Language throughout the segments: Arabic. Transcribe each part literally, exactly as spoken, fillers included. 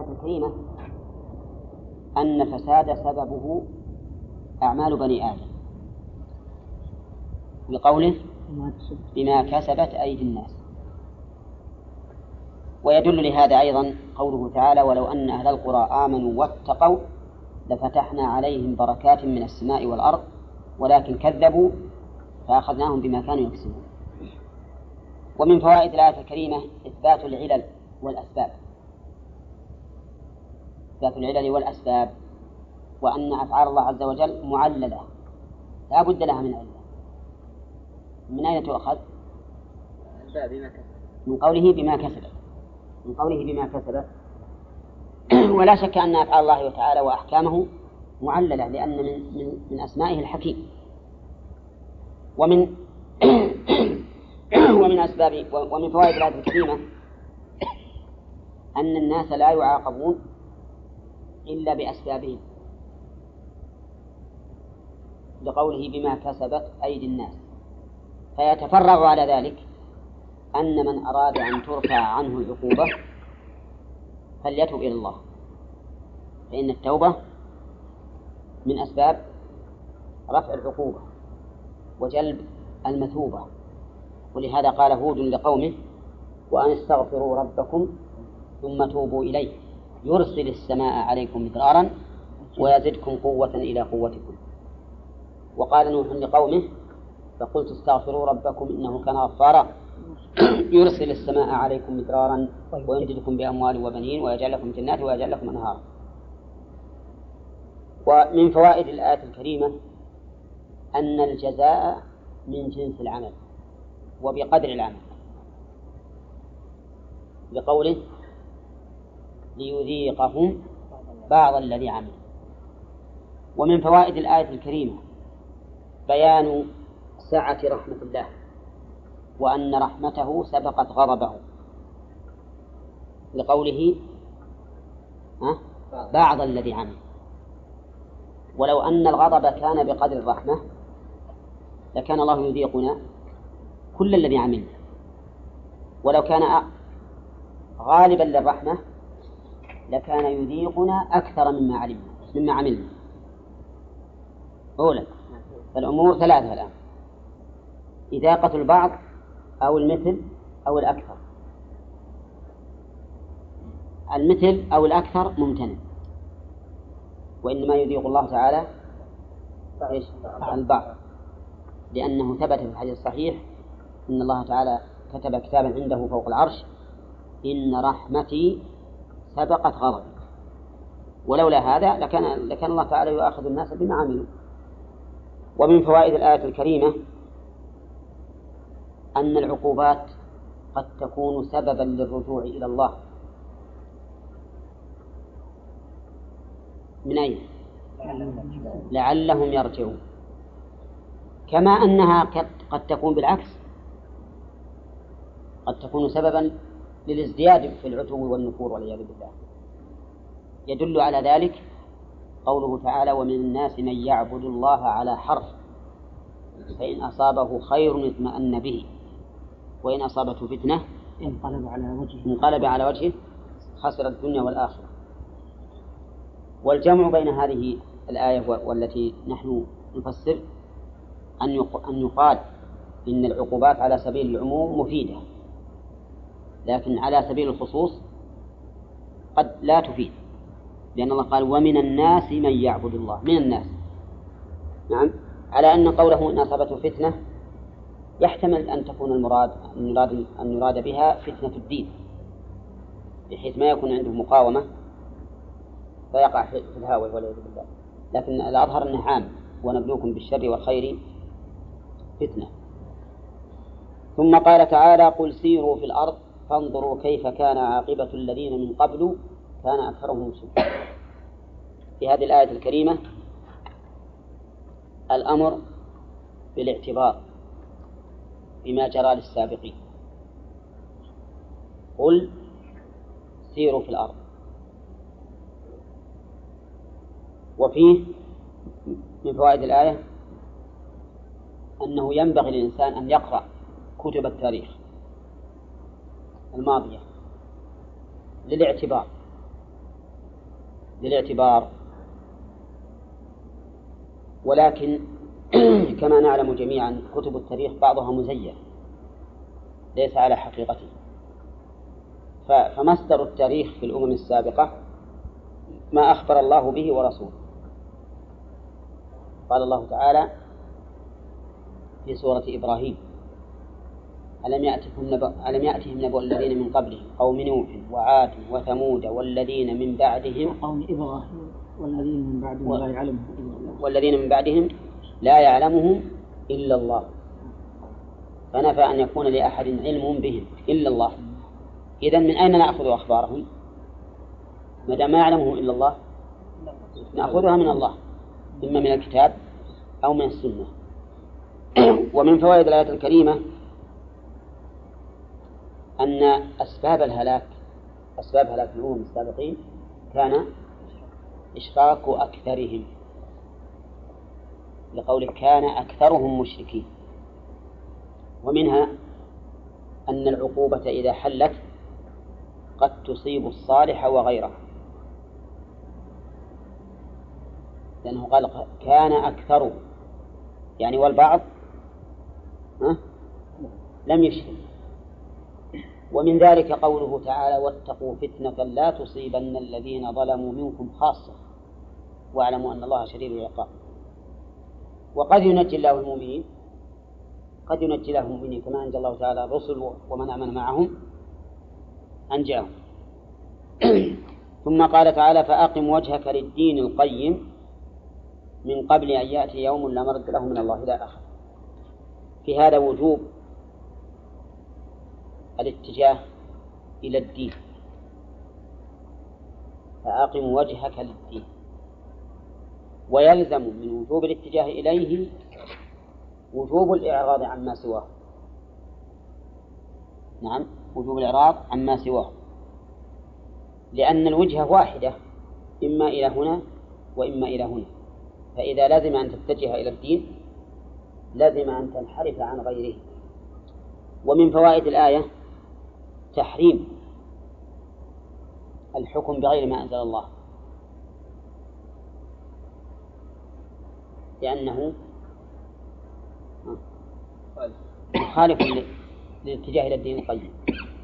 الآية الكريمة أن الفساد سببه أعمال بني آدم بقوله بما كسبت أيدي الناس. ويدل لهذا أيضا قوله تعالى ولو أن أهل القرى آمنوا واتقوا لفتحنا عليهم بركات من السماء والأرض ولكن كذبوا فأخذناهم بما كانوا يكسبون. ومن فوائد الآية الكريمة إثبات العلل والأسباب إثبات العلل والأسباب وأن أفعال الله عز وجل معللة لا بد لها من علة. من أين تؤخذ؟ من قوله بما كسبت من قوله بما كسبت ولا شك أن أفعال الله تعالى وأحكامه معللة لأن من, من, من أسمائه الحكيم. ومن ومن أسباب ومن فوائد الآية الكريمة أن الناس لا يعاقبون إلا بأسبابهم لقوله بما كسبت أيدي الناس. فيتفرع على ذلك أن من أراد أن ترفع عنه العقوبة فليتوب إلى الله، فإن التوبة من أسباب رفع العقوبة وجلب المثوبة. ولهذا قال هود لقومه وأن استغفروا ربكم ثم توبوا إليه يرسل السماء عليكم مدرارا ويزدكم قوة إلى قوتكم. وقال نوح لقومه فقلت استغفروا ربكم إنه كان غفارا يرسل السماء عليكم مدرارا ويمددكم بأموال وبنين ويجعل لكم جنات ويجعل لكم أنهارا. ومن فوائد الآية الكريمة أن الجزاء من جنس العمل وبقدر العمل بقوله ليذيقهم بعض الذي عمل. ومن فوائد الآية الكريمة بيان سعة رحمة الله وأن رحمته سبقت غضبه لقوله بعض الذي عمل. ولو أن الغضب كان بقدر الرحمة لكان الله يذيقنا كل الذي عملنا، ولو كان غالبا للرحمة لكان يذيقنا أكثر مما علمنا مما عملنا. أولا الأمور ثلاثة الآن: إذاقة البعض أو المثل أو الأكثر. المثل أو الأكثر ممتنع، وإنما يذيق الله تعالى البعض، لأنه ثبت في الحديث الصحيح إن الله تعالى كتب كتابا عنده فوق العرش إن رحمتي سبقت غضبي، ولولا هذا لكان, لكان الله تعالى يؤاخذ الناس بما عملوا. ومن فوائد الآية الكريمة أن العقوبات قد تكون سببا للرجوع إلى الله. من أين؟ لعلهم يرجعون. كما أنها قد تكون بالعكس، قد تكون سببا للازدياد في العتو والنفور والعياذ بالله. يدل على ذلك قوله تعالى ومن الناس من يعبد الله على حرف فإن أصابه خير اطمأن به وإن أصابته فتنة انقلب على وجهه انقلب على وجهه خسر الدنيا والآخرة. والجمع بين هذه الآية والتي نحن نفسر أن يقال إن العقوبات على سبيل العموم مفيدة، لكن على سبيل الخصوص قد لا تفيد، لأن الله قال ومن الناس من يعبد الله. من الناس، نعم، على أن قوله إن أصابته فتنة يحتمل أن تكون المراد أن يراد, أن يراد بها فتنة الدين، بحيث ما يكون عنده مقاومة فيقع في الهاوي والعياذ بالله. لكن الأظهر أنه عام ونبلوكم بالشر والخير فتنة. ثم قال تعالى قل سيروا في الأرض فانظروا كيف كان عاقبة الذين من قبل كان أكثرهم مشركين. في هذه الآية الكريمة الأمر بالاعتبار بما جرى للسابقين. قل سيروا في الأرض. وفيه من فوائد الآية أنه ينبغي للإنسان أن يقرأ كتب التاريخ الماضية للاعتبار للاعتبار، ولكن كما نعلم جميعا كتب التاريخ بعضها مزيف ليس على حقيقته، فمصدر التاريخ في الأمم السابقة ما أخبر الله به ورسوله. قال الله تعالى في سورة إبراهيم: ألم يأتكم نبأ ألم يأتهم نبأ الذين من قبلهم قوم نوح وعاد وثمود والذين من بعدهم قوم إبراهيم والذين من بعدهم لا يعلمهم إلا الله والذين من بعدهم لا يعلمهم إلا الله، فنفى أن يكون لأحد علم بهم إلا الله. إذن من أين نأخذ أخبارهم؟ ما دام ما يعلمهم إلا الله نأخذها من الله، إما من الكتاب أو من السنة. ومن فوائد الآية الكريمة أن أسباب الهلاك أسباب هلاك الأمم السابقين كان إشراك أكثرهم، لقوله كان أكثرهم مشركين. ومنها أن العقوبة إذا حلت قد تصيب الصالح وغيره، لأنه قال كان أكثر يعني والبعض ها لم يشرك. ومن ذلك قوله تعالى: واتقوا فتنة لا تصيبن الذين ظلموا منكم خاصة واعلموا أن الله شديد العقاب. وقد ينجي الله المؤمنين قد ينجي الله المؤمنين كما أنجى الله تعالى الرسل ومن آمن معهم أنجاهم. ثم قال تعالى: فأقم وجهك للدين القيم من قبل أن يأتي يوم لا مرد له من الله إلى آخره. في هذا وجوب الاتجاه إلى الدين، فأقم وجهك للدين، ويلزم من وجوب الاتجاه إليه وجوب الإعراض عما سواه. نعم، وجوب الإعراض عما سواه، لأن الوجهة واحدة إما إلى هنا وإما إلى هنا، فإذا لزم أن تتجه إلى الدين لازم أن تنحرف عن غيره. ومن فوائد الآية تحريم الحكم بغير ما أنزل الله، لأنه مخالف للاتجاه إلى الدين القيم.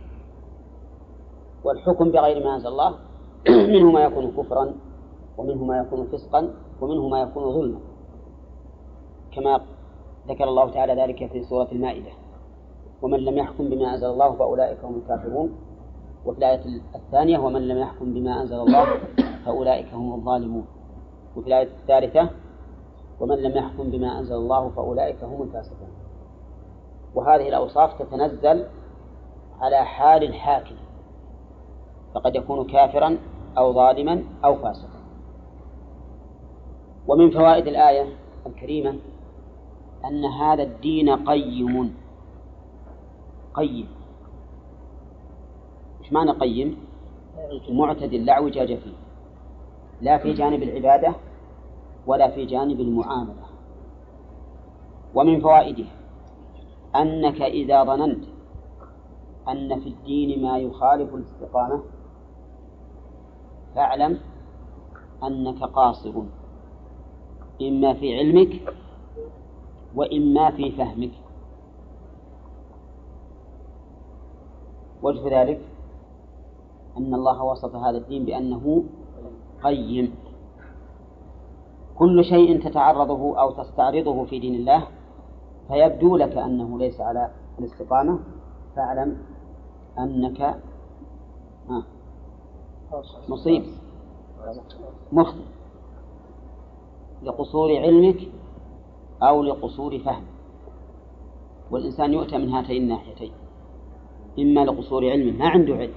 والحكم بغير ما أنزل الله منه ما يكون كفرا، ومنه ما يكون فسقا، ومنه ما يكون ظلما، كما ذكر الله تعالى ذلك في سورة المائدة: ومن لم يحكم بما أنزل الله فأولئك هم الكافرون. وفي الآية الثانية: ومن لم يحكم بما أنزل الله فأولئك هم الظالمون. وفي الآية الثالثة: ومن لم يحكم بما أنزل الله فأولئك هم الفاسقون. وهذه الأوصاف تتنزل على حال الحاكم، فقد يكون كافرا أو ظالما أو فاسقا. ومن فوائد الآية الكريمة أن هذا الدين قيم. قيم إيش معنى قيم؟ معتدل لا اعوجاج فيه، لا في جانب العبادة ولا في جانب المعاملة. ومن فوائده أنك إذا ظننت أن في الدين ما يخالف الاستقامة فاعلم أنك قاصر، إما في علمك وإما في فهمك. وجه ذلك أن الله وصف هذا الدين بأنه قيم. كل شيء تتعرضه أو تستعرضه في دين الله فيبدو لك أنه ليس على الاستقامة، فاعلم أنك مصيب مخطئ لقصور علمك أو لقصور فهمك. والإنسان يؤتى من هاتين الناحيتين: إما لقصور علمه ما عنده علم،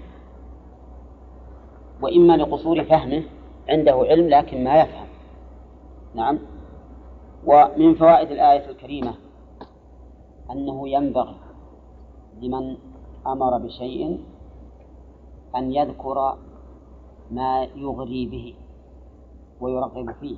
وإما لقصور فهمه عنده علم لكن ما يفهم. نعم. ومن فوائد الآية الكريمة أنه ينبغي لمن أمر بشيء أن يذكر ما يغري به ويرغب فيه.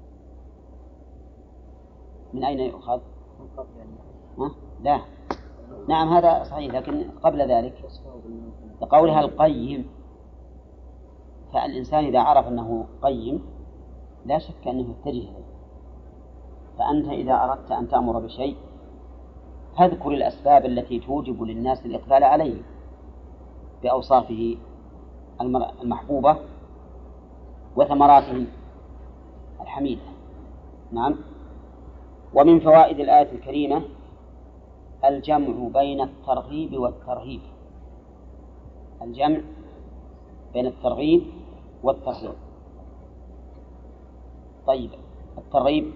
من أين يؤخذ؟ ها؟ لا، نعم هذا صحيح، لكن قبل ذلك لقولها القيم فالإنسان إذا عرف أنه قيم لا شك أنه يتجه إليه. فأنت إذا أردت أن تأمر بشيء فاذكر الأسباب التي توجب للناس الإقبال عليه بأوصافه المحبوبة وثمراته الحميدة. نعم. ومن فوائد الآية الكريمة الجمع بين الترغيب والترهيب، الجمع بين الترغيب والترهيب. طيب، الترغيب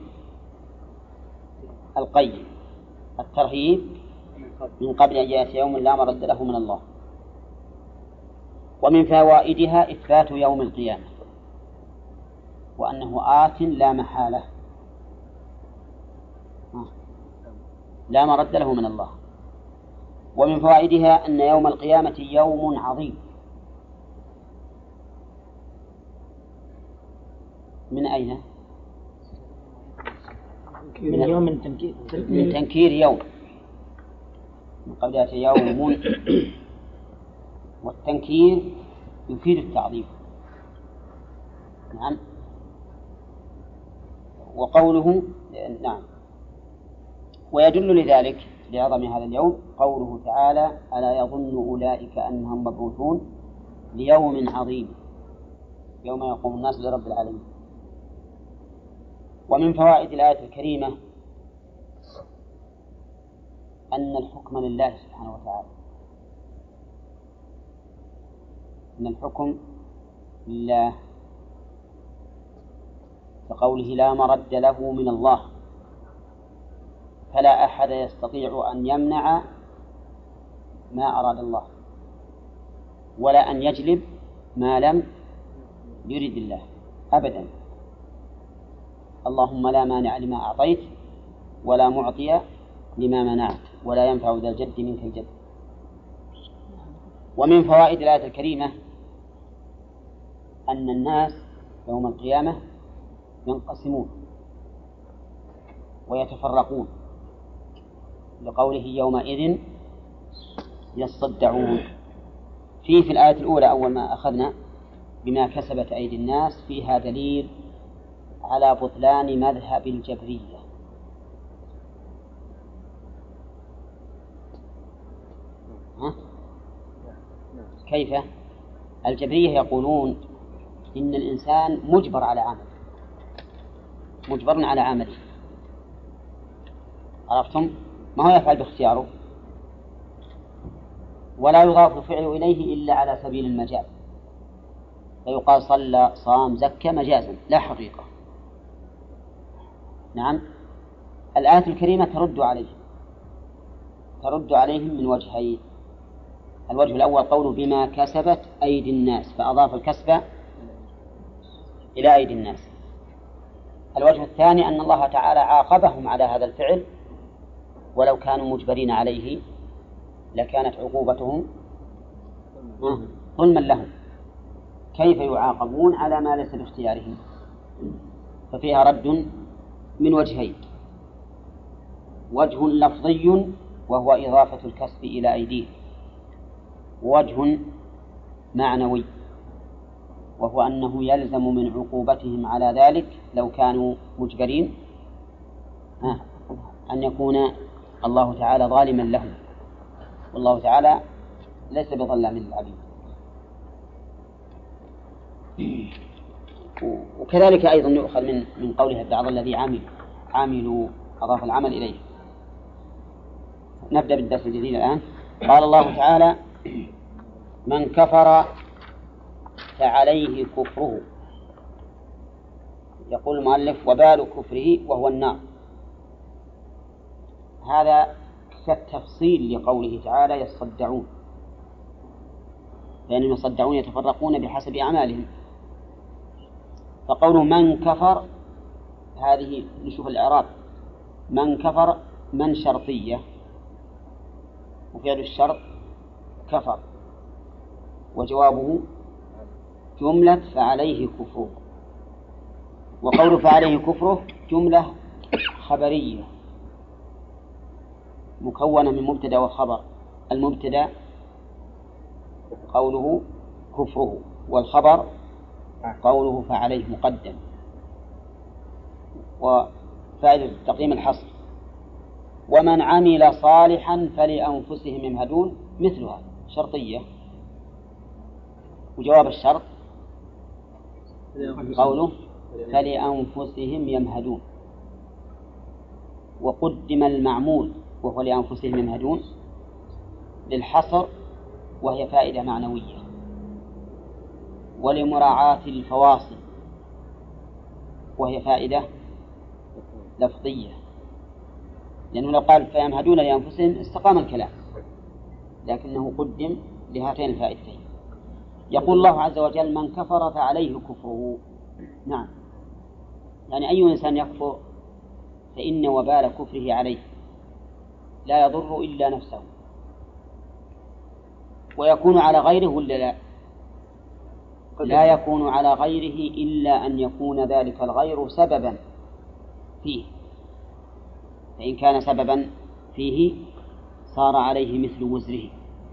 القيم، الترهيب من قبل أن يأتي يوم لا مرد له من الله. ومن فوائدها إثبات يوم القيامة وأنه آت لا محالة لا مرد له من الله. ومن فوائدها أن يوم القيامة يوم عظيم. من أين؟ من يوم من تنكير من تنكير يوم، من قبل يأتي يوم، والتنكير يفيد التعظيم. نعم. وقوله نعم. ويدل لذلك لعظم هذا اليوم قوله تعالى ألا يظن أولئك أنهم مبعوثون ليوم عظيم يوم يقوم الناس لرب العالمين. ومن فوائد الآية الكريمة أن الحكم لله سبحانه وتعالى، أن الحكم لله كقوله لا مرد له من الله، فلا أحد يستطيع أن يمنع ما أراد الله ولا أن يجلب ما لم يرد الله أبدا. اللهم لا مانع لما أعطيت ولا معطي لما منعت ولا ينفع ذا الجد منك الجد. ومن فوائد الآية الكريمة أن الناس يوم القيامة ينقسمون ويتفرقون لقوله يومئذ يصدعون. فيه في الآية الأولى أول ما أخذنا بما كسبت أيدي الناس فيها دليل على بطلان مذهب الجبرية. ها؟ كيف؟ الجبرية يقولون إن الإنسان مجبر على عمل، مجبر على عمله، عرفتم؟ ما هو يفعل باختياره، ولا يضاف الفعل إليه إلا على سبيل المجاز، فيقال صلى صام زكى مجازا لا حقيقة. نعم. الآية الكريمة ترد عليهم ترد عليهم من وجهين. الوجه الأول قوله بما كسبت أيدي الناس، فأضاف الكسب إلى أيدي الناس. الوجه الثاني أن الله تعالى عاقبهم على هذا الفعل، ولو كانوا مجبرين عليه لكانت عقوبتهم ظلما لهم. كيف يعاقبون على ما ليس باختيارهم؟ ففيها رد من وجهين: وجه لفظي وهو إضافة الكسب إلى أيديه، ووجه معنوي وهو أنه يلزم من عقوبتهم على ذلك لو كانوا مجبرين أن يكون الله تعالى ظالما لهم، والله تعالى ليس بظلام للعبيد. وكذلك أيضا يؤخذ من من قولها بعض الذي عمل عاملوا أضاف العمل إليه. نبدأ بالدرس الجديد الآن. قال الله تعالى: من كفر فعليه كفره. يقول المؤلف: وبال كفره وهو النار. هذا كالتفصيل لقوله تعالى: يصدعون، لأنهم يصدعون يتفرقون بحسب أعمالهم. فقوله من كفر هذه نشوف الإعراب. من كفر من شرطية، وفعل الشرط كفر، وجوابه جملة فعليه كفره. وقوله فعليه كفره جملة خبرية مكونة من مبتدأ وخبر. المبتدأ قوله كفره، والخبر قوله فعليه مقدم، وفائدة تقديم الحصر. ومن عمل صالحا فلأنفسهم يمهدون مثلها شرطية، وجواب الشرط قوله فلأنفسهم يمهدون. وقدم المعمول وهو لأنفسهم يمهدون للحصر، وهي فائدة معنوية، ولمراعاة الفواصل وهي فائدة لفظية، لأنه لو قال فيمهدون لأنفسهم استقام الكلام، لكنه قدم لهاتين الفائدتين. يقول الله عز وجل من كفر فعليه كفره. نعم، يعني أي إنسان يكفر فإن وبال كفره عليه، لا يضر إلا نفسه، ويكون على غيره ولا لا؟ لا يكون على غيره إلا أن يكون ذلك الغير سببا فيه، فإن كان سببا فيه صار عليه مثل وزره.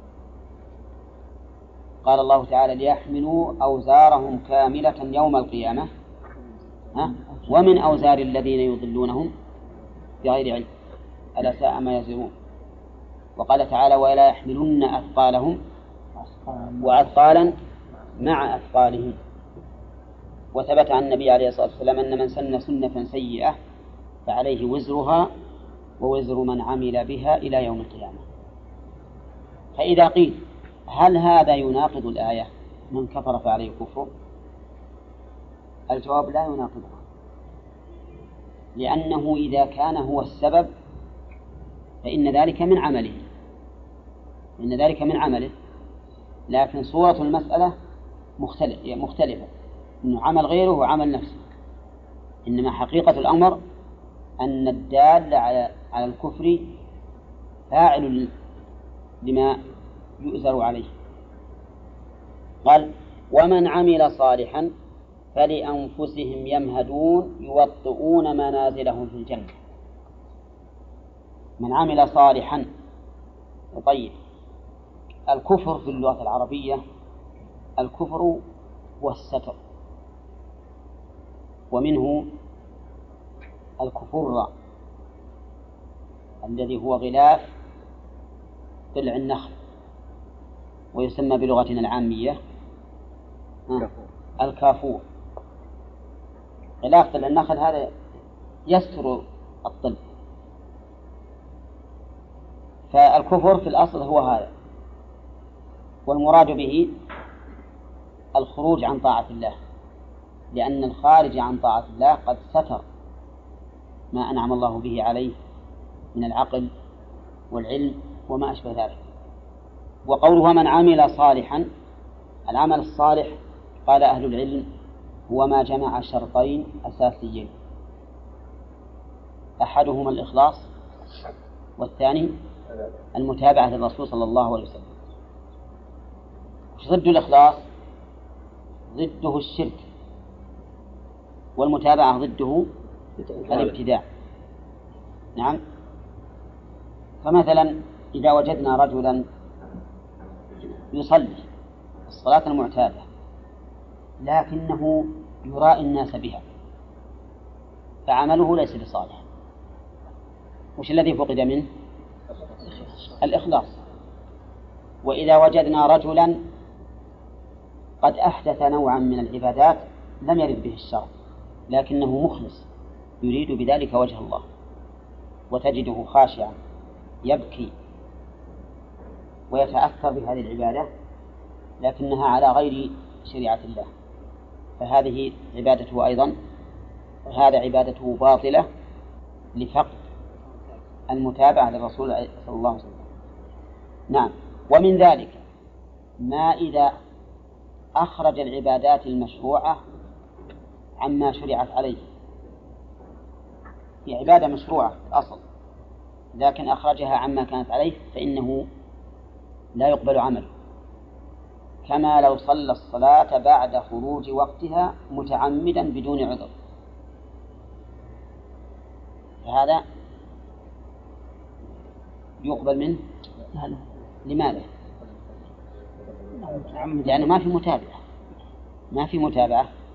قال الله تعالى ليحملوا أوزارهم كاملة يوم القيامة ومن أوزار الذين يضلونهم بغير علم ألا ساء ما يزرون. وقال تعالى ولا يحملن أثقالهم وأثقالا مع أثقالهم. وثبت عن النبي عليه الصلاة والسلام أن من سن سنة سيئة فعليه وزرها ووزر من عمل بها إلى يوم القيامة. فإذا قيل هل هذا يناقض الآية من كفر فعليه كفر؟ الجواب لا يناقضها، لأنه إذا كان هو السبب فإن ذلك من عمله إن ذلك من عمله لكن صورة المسألة مختلف مختلفة، إنه عمل غيره وعمل نفسه. إنما حقيقة الأمر أن الدال على على الكفر فاعل لما يؤزر عليه. قال ومن عمل صالحا فلأنفسهم يمهدون يوطئون منازلهم في الجنة. من عمل صالحا. طيب، الكفر في اللغة العربية الكفر هو الستر، ومنه الكفر الذي هو غلاف ضلع النخل، ويسمى بلغتنا العامية الكافور. غلاف ضلع النخل هذا يستر الظل. فالكفر في الأصل هو هذا، والمراد به الخروج عن طاعة الله، لأن الخارج عن طاعة الله قد ستر ما أنعم الله به عليه من العقل والعلم وما أشبه ذلك. وقوله من عمل صالحا، العمل الصالح قال أهل العلم هو ما جمع شرطين أساسيين، أحدهما الإخلاص والثاني المتابعة للرسول صلى الله عليه وسلم. ضد الإخلاص ضده الشرك، والمتابعة ضده الابتداع. نعم. فمثلا إذا وجدنا رجلا يصلي الصلاة المعتادة لكنه يرائي الناس بها فعمله ليس بصالح، وش الذي فقد منه؟ الإخلاص. وإذا وجدنا رجلا قد أحدث نوعا من العبادات لم يرد به الشرع لكنه مخلص يريد بذلك وجه الله، وتجده خاشعا يبكي ويتأثر بهذه العبادة لكنها على غير شريعة الله، فهذه عبادته أيضا، وهذا عبادته باطلة لفقد المتابعة للرسول صلى الله عليه وسلم. نعم. ومن ذلك ما إذا أخرج العبادات المشروعة عما شرعت عليه، هي عبادة مشروعة الأصل لكن أخرجها عما كانت عليه فإنه لا يقبل عمله، كما لو صلى الصلاة بعد خروج وقتها متعمدا بدون عذر، فهذا يقبل منه. لماذا؟ لأنه ما في متابعة ما في متابعة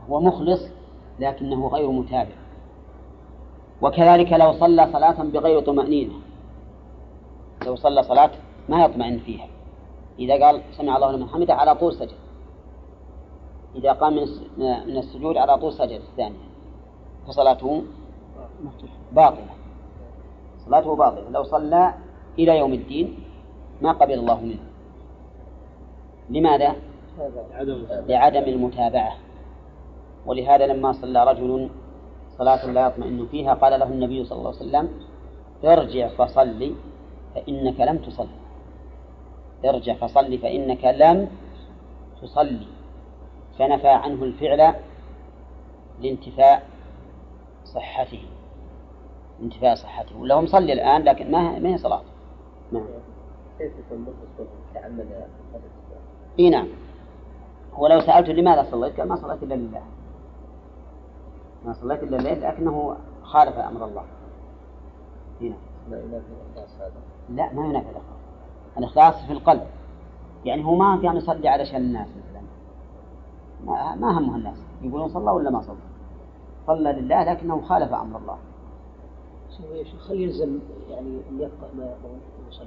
هو مخلص لكنه غير متابع. وكذلك لو صلى صلاة بغير طمأنينة، لو صلى صلاة ما يطمئن فيها، إذا قال سمع الله لمن حمده على طول سجد، إذا قام من السجود على طول سجد الثانية، فصلاته باطلة، صلاته باطلة. لو صلى إلى يوم الدين ما قبل الله منه. لماذا؟ لعدم المتابعة. ولهذا لما صلى رجل صلاة لا يطمئن فيها قال له النبي صلى الله عليه وسلم ارجع فصلي فإنك لم تصلي، ارجع فصلي فإنك لم تصلي، فنفى عنه الفعل لانتفاء صحته، انتفاء صحته. ولا هو مصلي الآن لكن ما ما هي صلاة. نعم. كيف يكون مخلص تعمد هذا؟ اي نعم. هو لو سألته لماذا صليت قال ما صليت إلا لله، ما صليت إلا لله، لكنه خالف أمر الله. هنا لا ينافي الإخلاص هذا. لا ما ينافي الإخلاص، الإخلاص في القلب. يعني هو ما كان يصلي علشان الناس مثلا، ما, ما همه الناس يقولون صلى ولا ما صلى، صلى لله لكنه خالف أمر الله. يا شيخ خلي يلزم يعني أن يقرأ ما يقول ويصلي.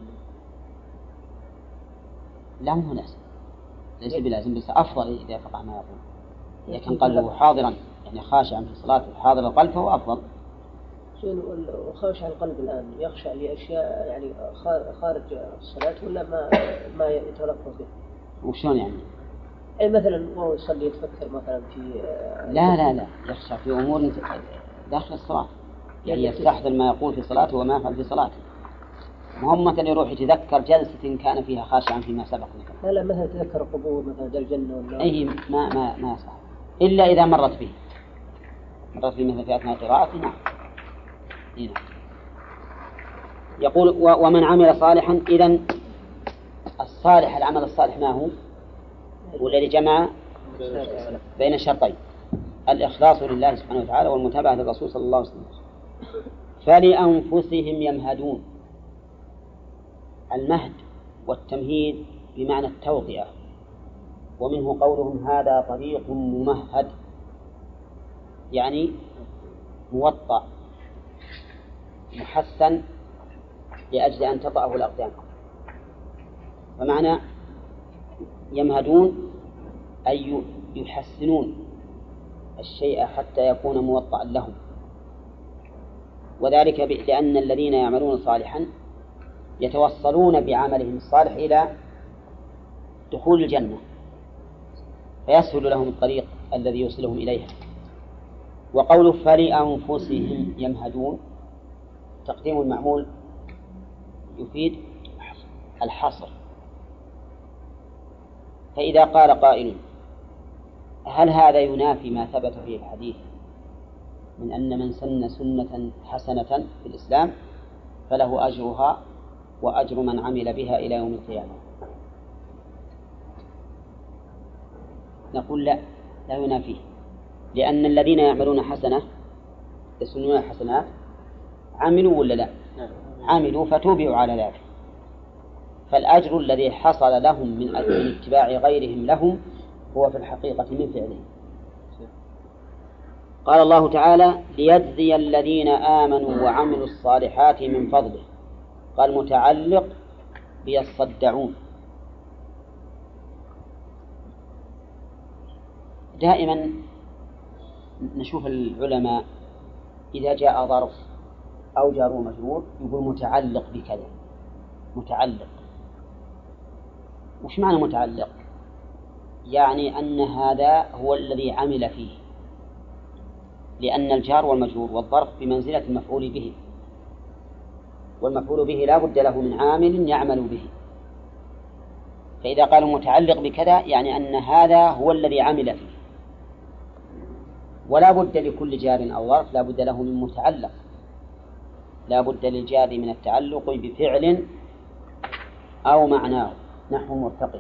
لا مو لازم، ليس بلازم، بس أفضل إذا فقع ما يقول، إذا كان قلبه حاضرا يعني خاشعا في الصلاة حاضر القلب فهو أفضل. وخاشع القلب الآن يخشى لأشياء يعني خارج الصلاة ولا ما ما يتلفظ به؟ وشون يعني؟ أي مثلا وهو يصلي يتفكر مثلا في لا لا لا يخشى في أمور داخل الصلاة، يعني يستحضر ما يقول في صلاته وما يفعل في صلاته. مهم مثلا يروح يتذكر جلسة كان فيها خاشعا فيما سبق مثلا. لا لا مثلا يتذكر القبور مثلا الجنة ولا أي ما ما ما يصح إلا إذا مرت به، مرت به مثل في أثناء قراءته. نعم. يقول ومن عمل صالحا. إذن الصالح العمل الصالح ما هو؟ والذي جمع بين الشرطين، الإخلاص لله سبحانه وتعالى والمتابعة للرسول صلى الله عليه وسلم. فلأنفسهم يمهدون. المهد والتمهيد بمعنى التوطئة، ومنه قولهم هذا طريق ممهد، يعني موطأ محسن لأجل أن تطأه الأقدام. فمعنى يمهدون أي يحسنون الشيء حتى يكون موطأ لهم، وذلك لأن الذين يعملون صالحا يتوصلون بعملهم الصالح إلى دخول الجنة، فيسهل لهم الطريق الذي يوصلهم إليها. وقوله فلأنفسهم يمهدون تقديم المعمول يفيد الحصر. فإذا قال قائل هل هذا ينافي ما ثبت في الحديث من أن من سن سنة حسنة في الإسلام فله أجرها وأجر من عمل بها إلى يوم القيامة؟ نقول لا، لا ينافيه، لأن الذين يعملون حسنة يسنون حسنات عملوا ولا لا؟ عملوا فتوبعوا على ذلك، فالأجر الذي حصل لهم من اتباع غيرهم لهم هو في الحقيقة من فعلهم. قال الله تعالى ليجزي الذين آمنوا وعملوا الصالحات من فضله، قال متعلق بيصدعون. دائما نشوف العلماء إذا جاء ظرف أو جار ومجرور يقول متعلق بكذا، متعلق. وش معنى متعلق؟ يعني أن هذا هو الذي عمل فيه، لأن الجار والمجرور والظرف بمنزلة المفعول به، والمفعول به لا بد له من عامل يعمل به. فإذا قالوا متعلق بكذا يعني أن هذا هو الذي عمل فيه، ولا بد لكل جار أو ظرف لا بد له من متعلق، لا بد للجار من التعلق بفعل أو معناه نحو مرتقي.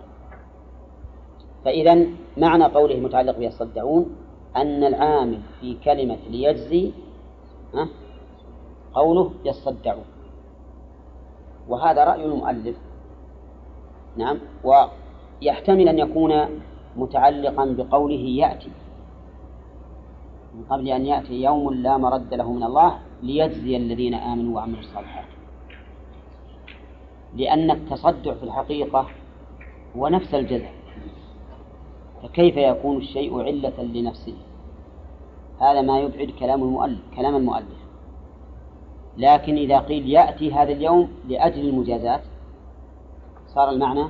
فإذا معنى قوله متعلق بيصدعون أن العامل في كلمة ليجزي قوله يصدعون، وهذا رأي المؤلف. نعم. ويحتمل أن يكون متعلقا بقوله يأتي، من قبل أن يأتي يوم لا مرد له من الله ليجزي الذين آمنوا وعملوا الصالحات. لأن التصدع في الحقيقة هو نفس الجزاء، فكيف يكون الشيء علة لنفسه؟ هذا ما يبعد كلام المؤلف كلام المؤلف. لكن إذا قيل يأتي هذا اليوم لأجل المجازات صار المعنى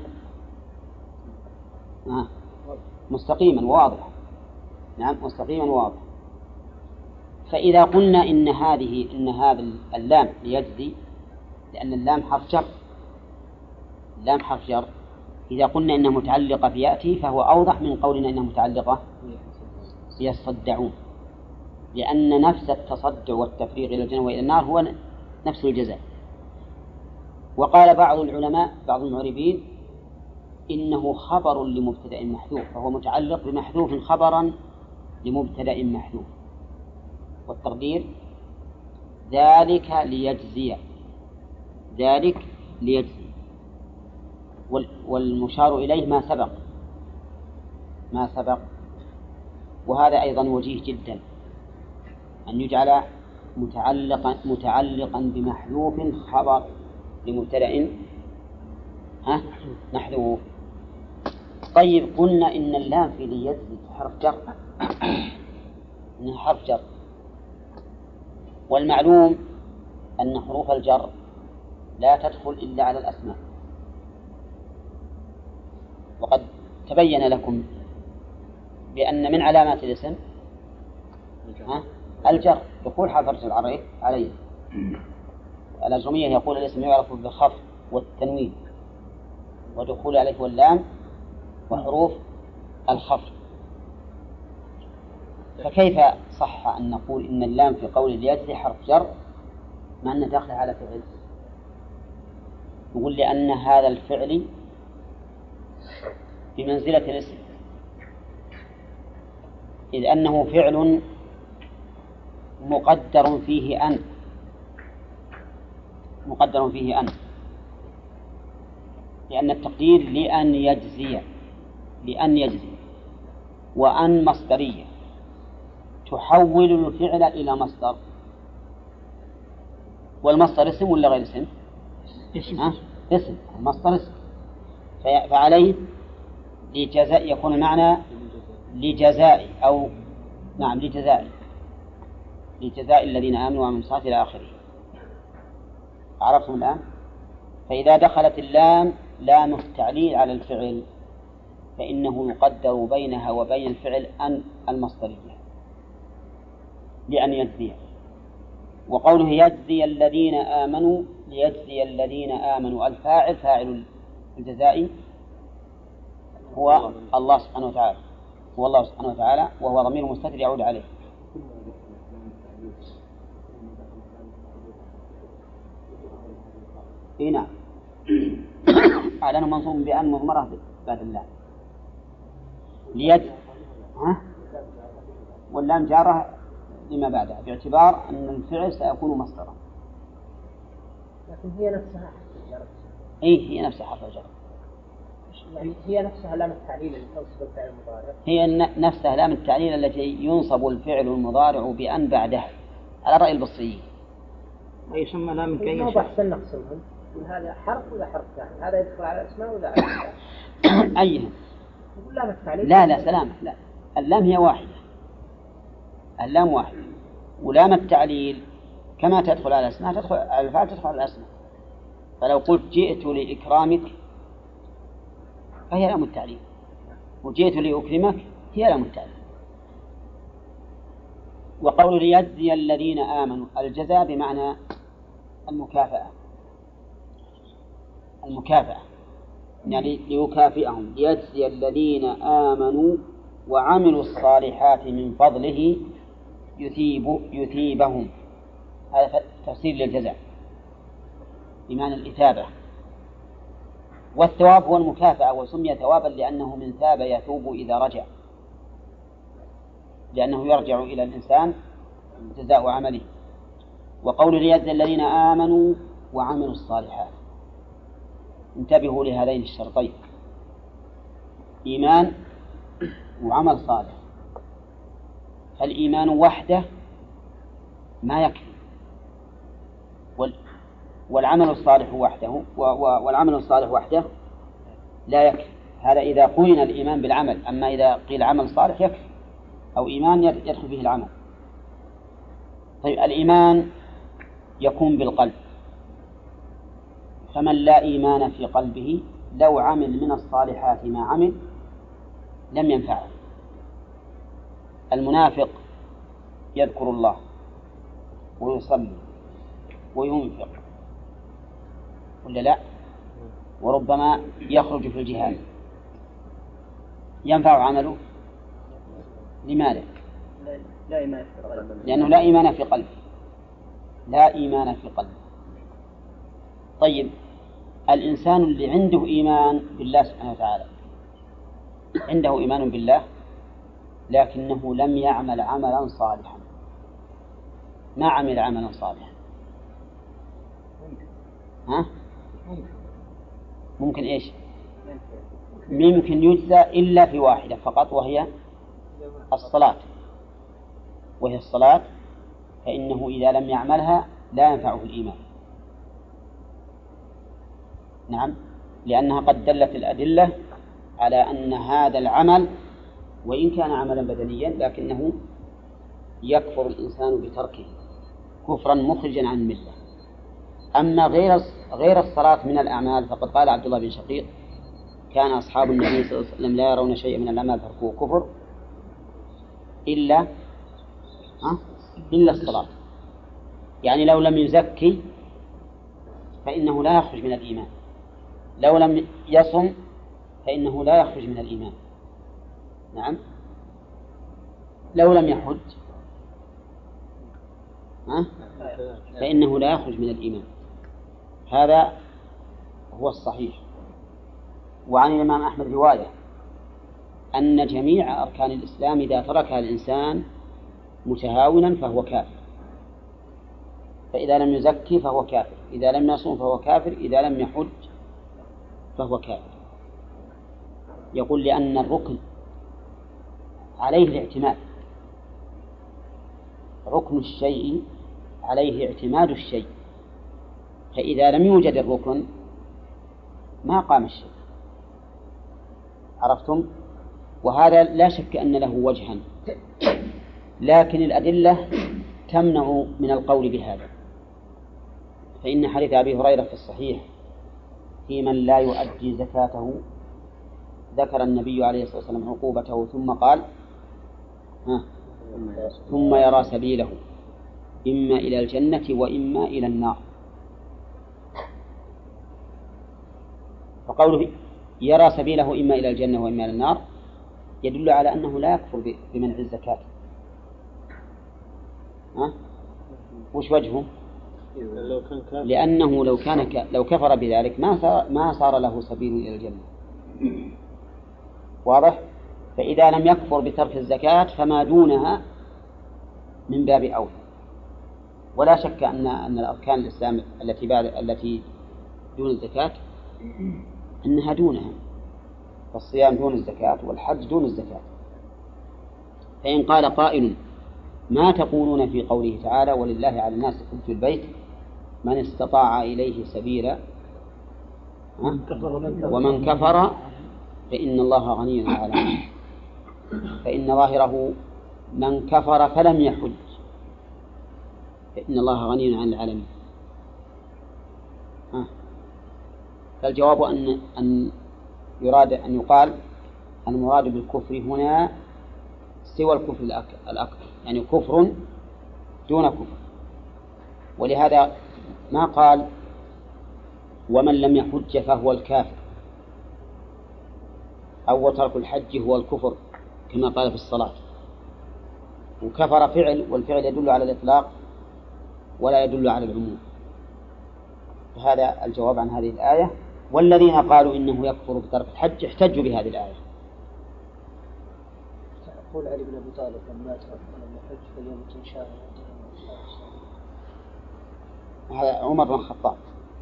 مستقيما وواضح. نعم مستقيما وواضح. فإذا قلنا إن هذه إن هذا اللام ليجزي، لأن اللام حرف جر، اللام حرف جر، إذا قلنا إنها متعلقة بيأتي فهو أوضح من قولنا إنها متعلقة يصدعون، لأن نفس التصدع والتفريغ إلى الجنة وإلى النار هو نفس الجزاء. وقال بعض العلماء بعض المعربين إنه خبر لمبتدأ محذوف، فهو متعلق بمحذوف خبرا لمبتدأ محذوف، والتقدير ذلك ليجزي، ذلك ليجزي. والمشار إليه ما سبق ما سبق وهذا أيضا وجيه جدا أن يجعل متعلقا متعلقا بمحذوف خبر لمبتدأ ها محذوف. طيب قلنا إن اللام في ليجزي حرف جر، إنها حرف جر، والمعلوم أن حروف الجر لا تدخل إلا على الأسماء، وقد تبين لكم بأن من علامات الاسم ها الجر، دخول حرف الجر عليه. الأجرمية يقول الاسم يعرف بالخفض والتنوين ودخول عليه واللام وحروف الخفض. فكيف صح أن نقول إن اللام في قول ليجزي حرف جر مع أنه داخل على فعل؟ نقول لأن هذا الفعل بمنزلة الاسم، إذ أنه فعل مقدر فيه أن مقدر فيه أن لأن التقدير لأن يجزي لأن يجزي وأن مصدرية تحول الفعل إلى مصدر، والمصدر اسم ولا غير اسم؟ اسم أه؟ اسم المصدر اسم، فعليه لجزاء يكون معنى لجزاء أو نعم لجزاء لجزاء الذين آمنوا وعملوا الصالحات إلى آخره. عرفتم الآن؟ فإذا دخلت اللام لام التعليل على الفعل فإنه يقدر بينها وبين الفعل أن المصدرية لأن يجزي. وقوله يجزي الذين آمنوا ليجزي الذين آمنوا، الفاعل فاعل الجزاء هو الله سبحانه وتعالى، هو الله سبحانه وتعالى، وهو ضمير مستتر يعود عليه. إيه نعم أعلن منصوب بأن مضمرة بعد الله ليج ها واللام جارة لما بعدها باعتبار أن الفعل سيكون مصدرا. لكن هي نفسها إيه هي نفسها حرف الجر، يعني هي نفسها لام التعليل التي تنصب الفعل المضارع، هي نفسها لام التعليل التي ينصب الفعل المضارع بأن بعدها على رأي البصريين. ما يسمى لام كي ما بحسن نقسمهم هذا حرف ولا حرف ثاني، هذا يدخل على الأسماء ولا على أيها؟ لام التعليل لا لا سلامة، لا اللام هي واحدة، اللام واحدة، ولام التعليل كما تدخل على الأسماء تدخل على الفعل تدخل على الأسماء. فلو قلت جئت لإكرامك فهي لام التعليل، وجئت لأكرمك هي لام التعليل. وقول ليجزي الذين آمنوا الجزاء بمعنى المكافأة، المكافأة يعني ليكافئهم، ليجزي الذين آمنوا وعملوا الصالحات من فضله يثيب يثيبهم. هذا تفسير للجزاء بمعنى الإثابة. والثواب هو المكافأة، وسمي ثوابا لأنه من ثاب يثوب إذا رجع، لأنه يرجع إلى الإنسان جزاء عمله. وقول ليجزي الذين آمنوا وعملوا الصالحات، انتبهوا لهذين الشرطين، إيمان وعمل صالح. فالإيمان وحده ما يكفي، والعمل الصالح وحده والعمل الصالح وحده لا يكفي. هذا إذا قرن الإيمان بالعمل، أما إذا قيل عمل صالح يكفي أو إيمان يدخل فيه العمل. طيب الإيمان يكون بالقلب، فمن لا إيمان في قلبه لو عمل من الصالحات ما عمل لم ينفعه. المنافق يذكر الله ويصلي وينفق ولا لا، وربما يخرج في الجهاد، ينفع عمله؟ لماذا؟ لا إيمان في قلبه، لأنه لا إيمان في قلبه، لا إيمان في قلبه. طيب الإنسان اللي عنده إيمان بالله سبحانه وتعالى، عنده إيمان بالله لكنه لم يعمل عملا صالحا، ما عمل عملا صالحا، ها؟ ممكن إيش؟ ممكن يجزى إلا في واحدة فقط، وهي الصلاة، وهي الصلاة، فإنه إذا لم يعملها لا ينفعه الإيمان. نعم، لأنها قد دلت الأدلة على أن هذا العمل وإن كان عملا بدنيا لكنه يكفر الإنسان بتركه كفرا مخرجا عن الملة. أما غير غير الصلاة من الأعمال فقد قال عبد الله بن شقيق: كان أصحاب النبي صلى الله عليه وسلم لا يرون شيئا من الأعمال تركوه كفر إلا ها؟ إلا الصلاة. يعني لو لم يزكي فإنه لا يخرج من الإيمان، لو لم يصم فإنه لا يخرج من الإيمان. نعم، لو لم يحج ها؟ فإنه لا يخرج من الإيمان. هذا هو الصحيح. وعن الإمام أحمد رواية أن جميع أركان الإسلام إذا تركها الإنسان متهاونا فهو كافر، فإذا لم يزكي فهو كافر، إذا لم يصوم فهو كافر، إذا لم يحج فهو كافر. يقول لأن الركن عليه الاعتماد، ركن الشيء عليه اعتماد الشيء، فإذا لم يوجد الركن ما قام الشيء. عرفتم؟ وهذا لا شك أن له وجها، لكن الأدلة تمنع من القول بهذا. فإن حديث أبي هريرة في الصحيح في من لا يؤدي زكاته ذكر النبي عليه الصلاة والسلام عقوبته ثم قال: ها ثم يرى سبيله إما إلى الجنة وإما إلى النار. فقوله يرى سبيله إما إلى الجنة وإما إلى النار يدل على أنه لا يكفر بمنع الزكاة. ها؟ وش وجهه؟ لأنه لو كان ك... لو كفر بذلك ما صار ما صار له سبيل إلى الجنة. واضح؟ فإذا لم يكفر بترك الزكاة فما دونها من باب أولى. ولا شك أن أن الأركان الإسلام التي بعد التي دون الزكاة أنها دونها، فالصيام دون الزكاة والحج دون الزكاة. فإن قال قائل: ما تقولون في قوله تعالى: ولله على الناس حج البيت من استطاع إليه سبيلا، ومن كفر فإن الله غني عن العالمين، فإن ظاهره من كفر فلم يحج فإن الله غني عن العالمين. فالجواب أن أن يراد أن يقال المراد بالكفر هنا سوى الكفر الأكبر، يعني كفر دون كفر. ولهذا ما قال ومن لم يحج فهو الكافر، أو ترك الحج هو الكفر كما قال في الصلاة. وكفر فعل، والفعل يدل على الإطلاق ولا يدل على العموم. هذا الجواب عن هذه الآية. والذين قالوا إنه يكفر بترك الحج احتجوا بهذه الآية. يقول علي بن أبي طالب لما مات ولم يحج فاليوم تنشاه. هذا عمر بن الخطاب،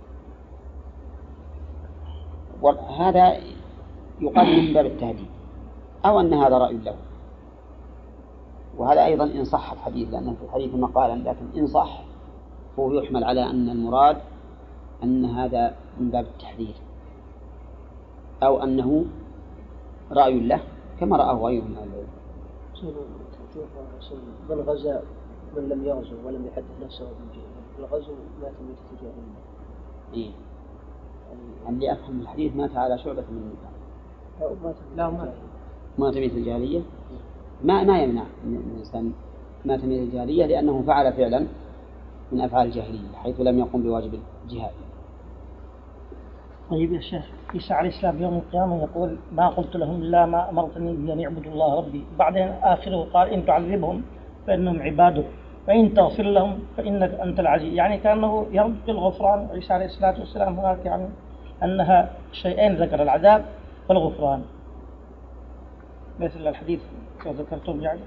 وهذا يقال من باب التهديد، أو أن هذا رأي له. وهذا أيضا إن صح الحديث، لأن في الحديث مقالا، لكن إن صح هو يحمل على أن المراد أن هذا من باب التحذير، أو أنه رأي له كما رأى غيره من العلم. من غزا من لم يغزو ولم يحدث نفسه بالغزو مات ميتة الجاهلية. إيه. اللي أفهم الحديث مات على شعبة من النفاق. لا مات مات ميتة الجاهلية، ما ما يمنع من الإنسان مات ميتة الجاهلية لأنه فعل فعلا من أفعال الجاهلية حيث لم يقم بواجب الجهاد. طيب يا شيخ، عيسى عليه السلام يوم القيامة يقول ما قلت لهم إلا ما أمرتني به أن يعبدوا الله ربي، بعدين آخره قال إن تعذبهم فإنهم عبادك فإن تغفر لهم فإنك أنت العزيز، يعني كأنه يرد الغفران. عيسى عليه الصلاة والسلام هناك يعني أنها شيئين ذكر، العذاب والغفران، مثل الحديث ذكرتم يعني.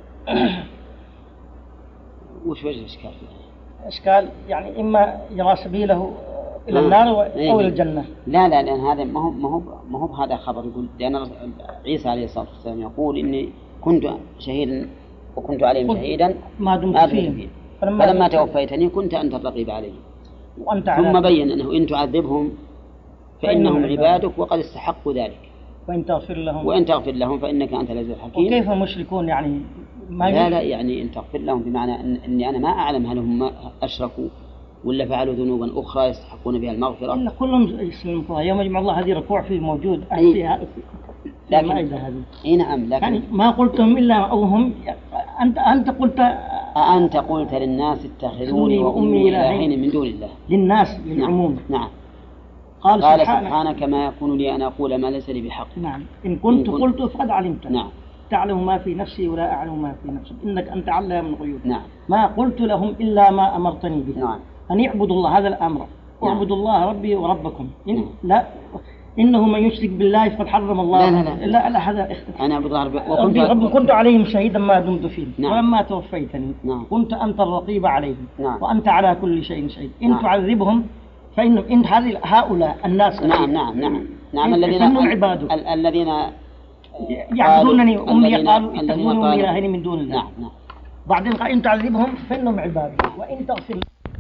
وش وجه الإشكال فيه؟ إشكال يعني إما يرى سبيله إلى النار أو إلى الجنة. لا لا لأن هذا ما هو ما هو ما هو هذا خبر يقول، لأن عيسى عليه الصلاة والسلام يقول إني كنت شهيدا وكنت عليهم شهيدا ما دمت فيهم فلما, فلما توفيتني كنت أنت الرقيب عليهم. ثم بين أنه إن تعذبهم فإنهم عبادك وقد استحقوا ذلك، وإن تغفر لهم وإن تغفر لهم فإنك أنت العزيز الحكيم. وكيف المشركون يعني ما لا لا يعني إن تغفر لهم بمعنى إن إني أنا ما أعلم هل هم أشركوا ولا فعلوا ذنوبا أخرى يستحقون بها المغفرة. إلا كلهم يسلمون يوم يجمع الله هذه ركوع فيه موجود فيها لكن هذه. إيه نعم لكن يعني ما قلتهم إلا أو هم أنت أنت قلت أنت قلت للناس اتخذوني وأمي إلهين من دون الله، للناس للعموم. نعم, نعم. قال, قال سبحانك, سبحانك ما يكون لي أن أقول ما ليس لي بحق. نعم إن كنت, إن كنت قلت فقد علمت. نعم. تعلم ما في نفسي ولا أعلم ما في نفسك إنك أنت علام الغيوب. نعم. ما قلت لهم إلا ما أمرتني به. نعم. أن يعبدوا الله، هذا الأمر. نعم. اعبدوا الله ربي وربكم. إن نعم. لا إنه من يشرك بالله فقد حرم الله. لا لا لا, لا, لا هذا أنا أعبد الله ربي ربي كنت عليهم شهيدا ما دمت فيهم. نعم. ولما توفيتني نعم. كنت أنت الرقيب عليهم. نعم. وأنت على كل شيء شهيد. إن نعم. تعذبهم فإن إن هذه هؤلاء الناس نعم نعم نعم نعم الذين ال... الذين يعبدونني أمي قالوا اتخذوني أمي إلهين من دون الله. نعم نعم. بعدين قال إن تعذبهم فإنهم عبادي وإن تغفر.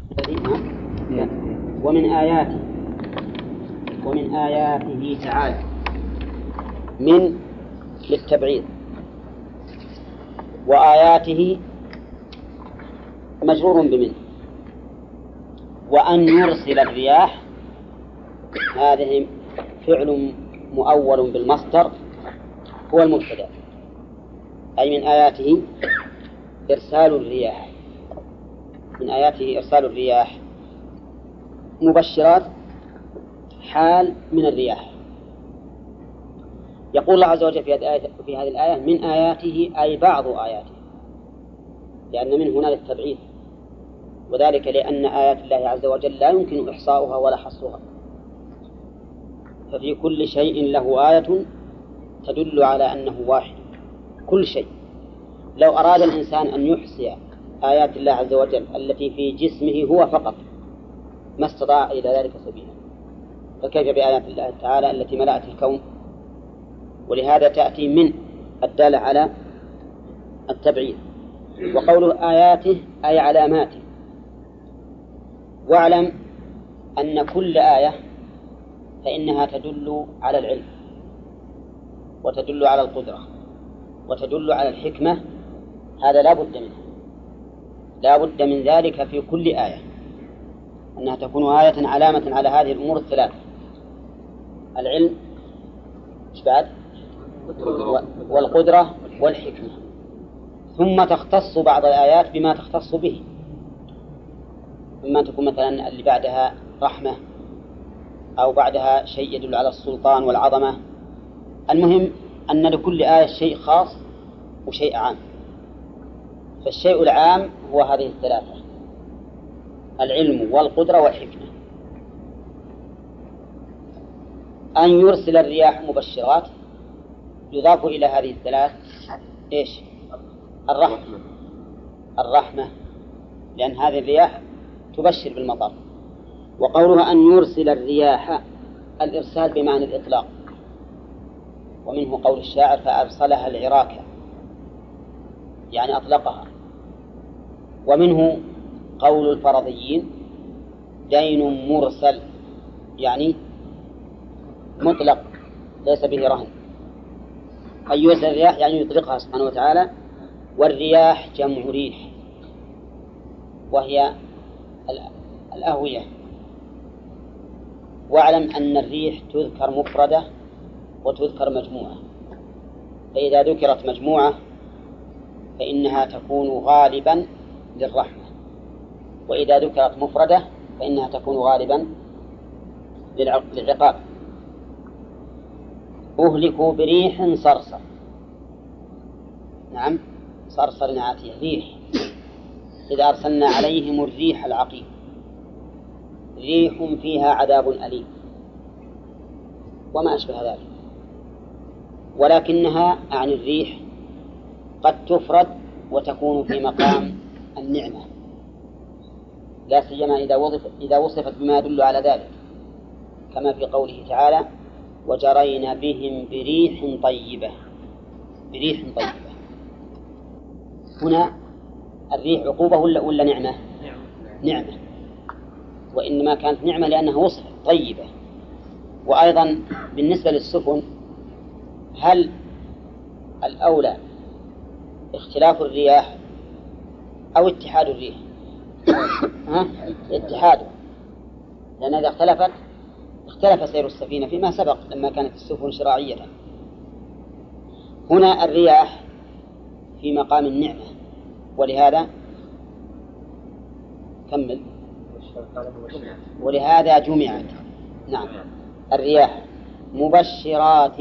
ومن آياته ومن آياته تعالى من للتبعيض، وآياته مجرور بمن، وأن يرسل الرياح هذه فعل مؤول بالمصدر هو المبتدأ، أي من آياته إرسال الرياح، من آياته إرسال الرياح مبشرات حال من الرياح. يقول الله عز وجل في هذه الآية, في هذه الآية من آياته أي بعض آياته، لأن من هنا للتبعيد، وذلك لأن آيات الله عز وجل لا يمكن إحصاؤها ولا حصرها، ففي كل شيء له آية تدل على أنه واحد، كل شيء. لو أراد الإنسان أن يحصي آيات الله عز وجل التي في جسمه هو فقط ما استطاع إلى ذلك سبيلا، فكيف بآيات الله تعالى التي ملأت الكون؟ ولهذا تأتي من الدالة على التبعيد. وقوله آياته أي علاماته. واعلم أن كل آية فإنها تدل على العلم وتدل على القدرة وتدل على الحكمة، هذا لا بد منه، لا بد من ذلك في كل آية، أنها تكون آية علامة على هذه الأمور الثلاثة: العلم بعد والقدرة والحكمة. ثم تختص بعض الآيات بما تختص به، إما تكون مثلا اللي بعدها رحمة أو بعدها شيء يدل على السلطان والعظمة. المهم أن لكل آية شيء خاص وشيء عام، فالشيء العام هو هذه الثلاثة: العلم والقدرة والحكمة. أن يرسل الرياح مبشرات يضاف إلى هذه الثلاث إيش؟ الرحمة، الرحمة، لأن هذه الرياح تبشر بالمطر. وقولها أن يرسل الرياح، الإرسال بمعنى الإطلاق، ومنه قول الشاعر فأرسلها العراك، يعني أطلقها. ومنه قول الفرضيين دين مرسل، يعني مطلق ليس به رهن. أن يرسل الرياح يعني يطلقها سبحانه وتعالى. والرياح جمع ريح، وهي الأهوية. واعلم أن الريح تذكر مفردة وتذكر مجموعة، فإذا ذكرت مجموعة فإنها تكون غالبا للرحمة، وإذا ذكرت مفردة فإنها تكون غالبا للعقاب. أهلكوا بريح صرصر، نعم صرصر نعاتية ريح، إذا أرسلنا عليهم الريح العقيم، ريح فيها عذاب أليم وما أشبه ذلك. ولكنها عن الريح قد تفرد وتكون في مقام النعمة، لا سيما إذا وصفت إذا وصفت بما يدل على ذلك، كما في قوله تعالى وجرينا بهم بريح طيبة. بريح طيبة هنا الريح عقوبة ولا ولا نعمة؟ نعمة، وإنما كانت نعمة لأنها وصفت طيبة. وأيضا بالنسبة للسفن، هل الأولى اختلاف الرياح أو اتحاد الريح؟ ها؟ اتحاده، لأن إذا اختلفت اختلف سير السفينة فيما سبق لما كانت السفن شراعية. هنا الرياح في مقام النعمة، ولهذا كمل ولهذا جمعت. نعم الرياح مبشرات،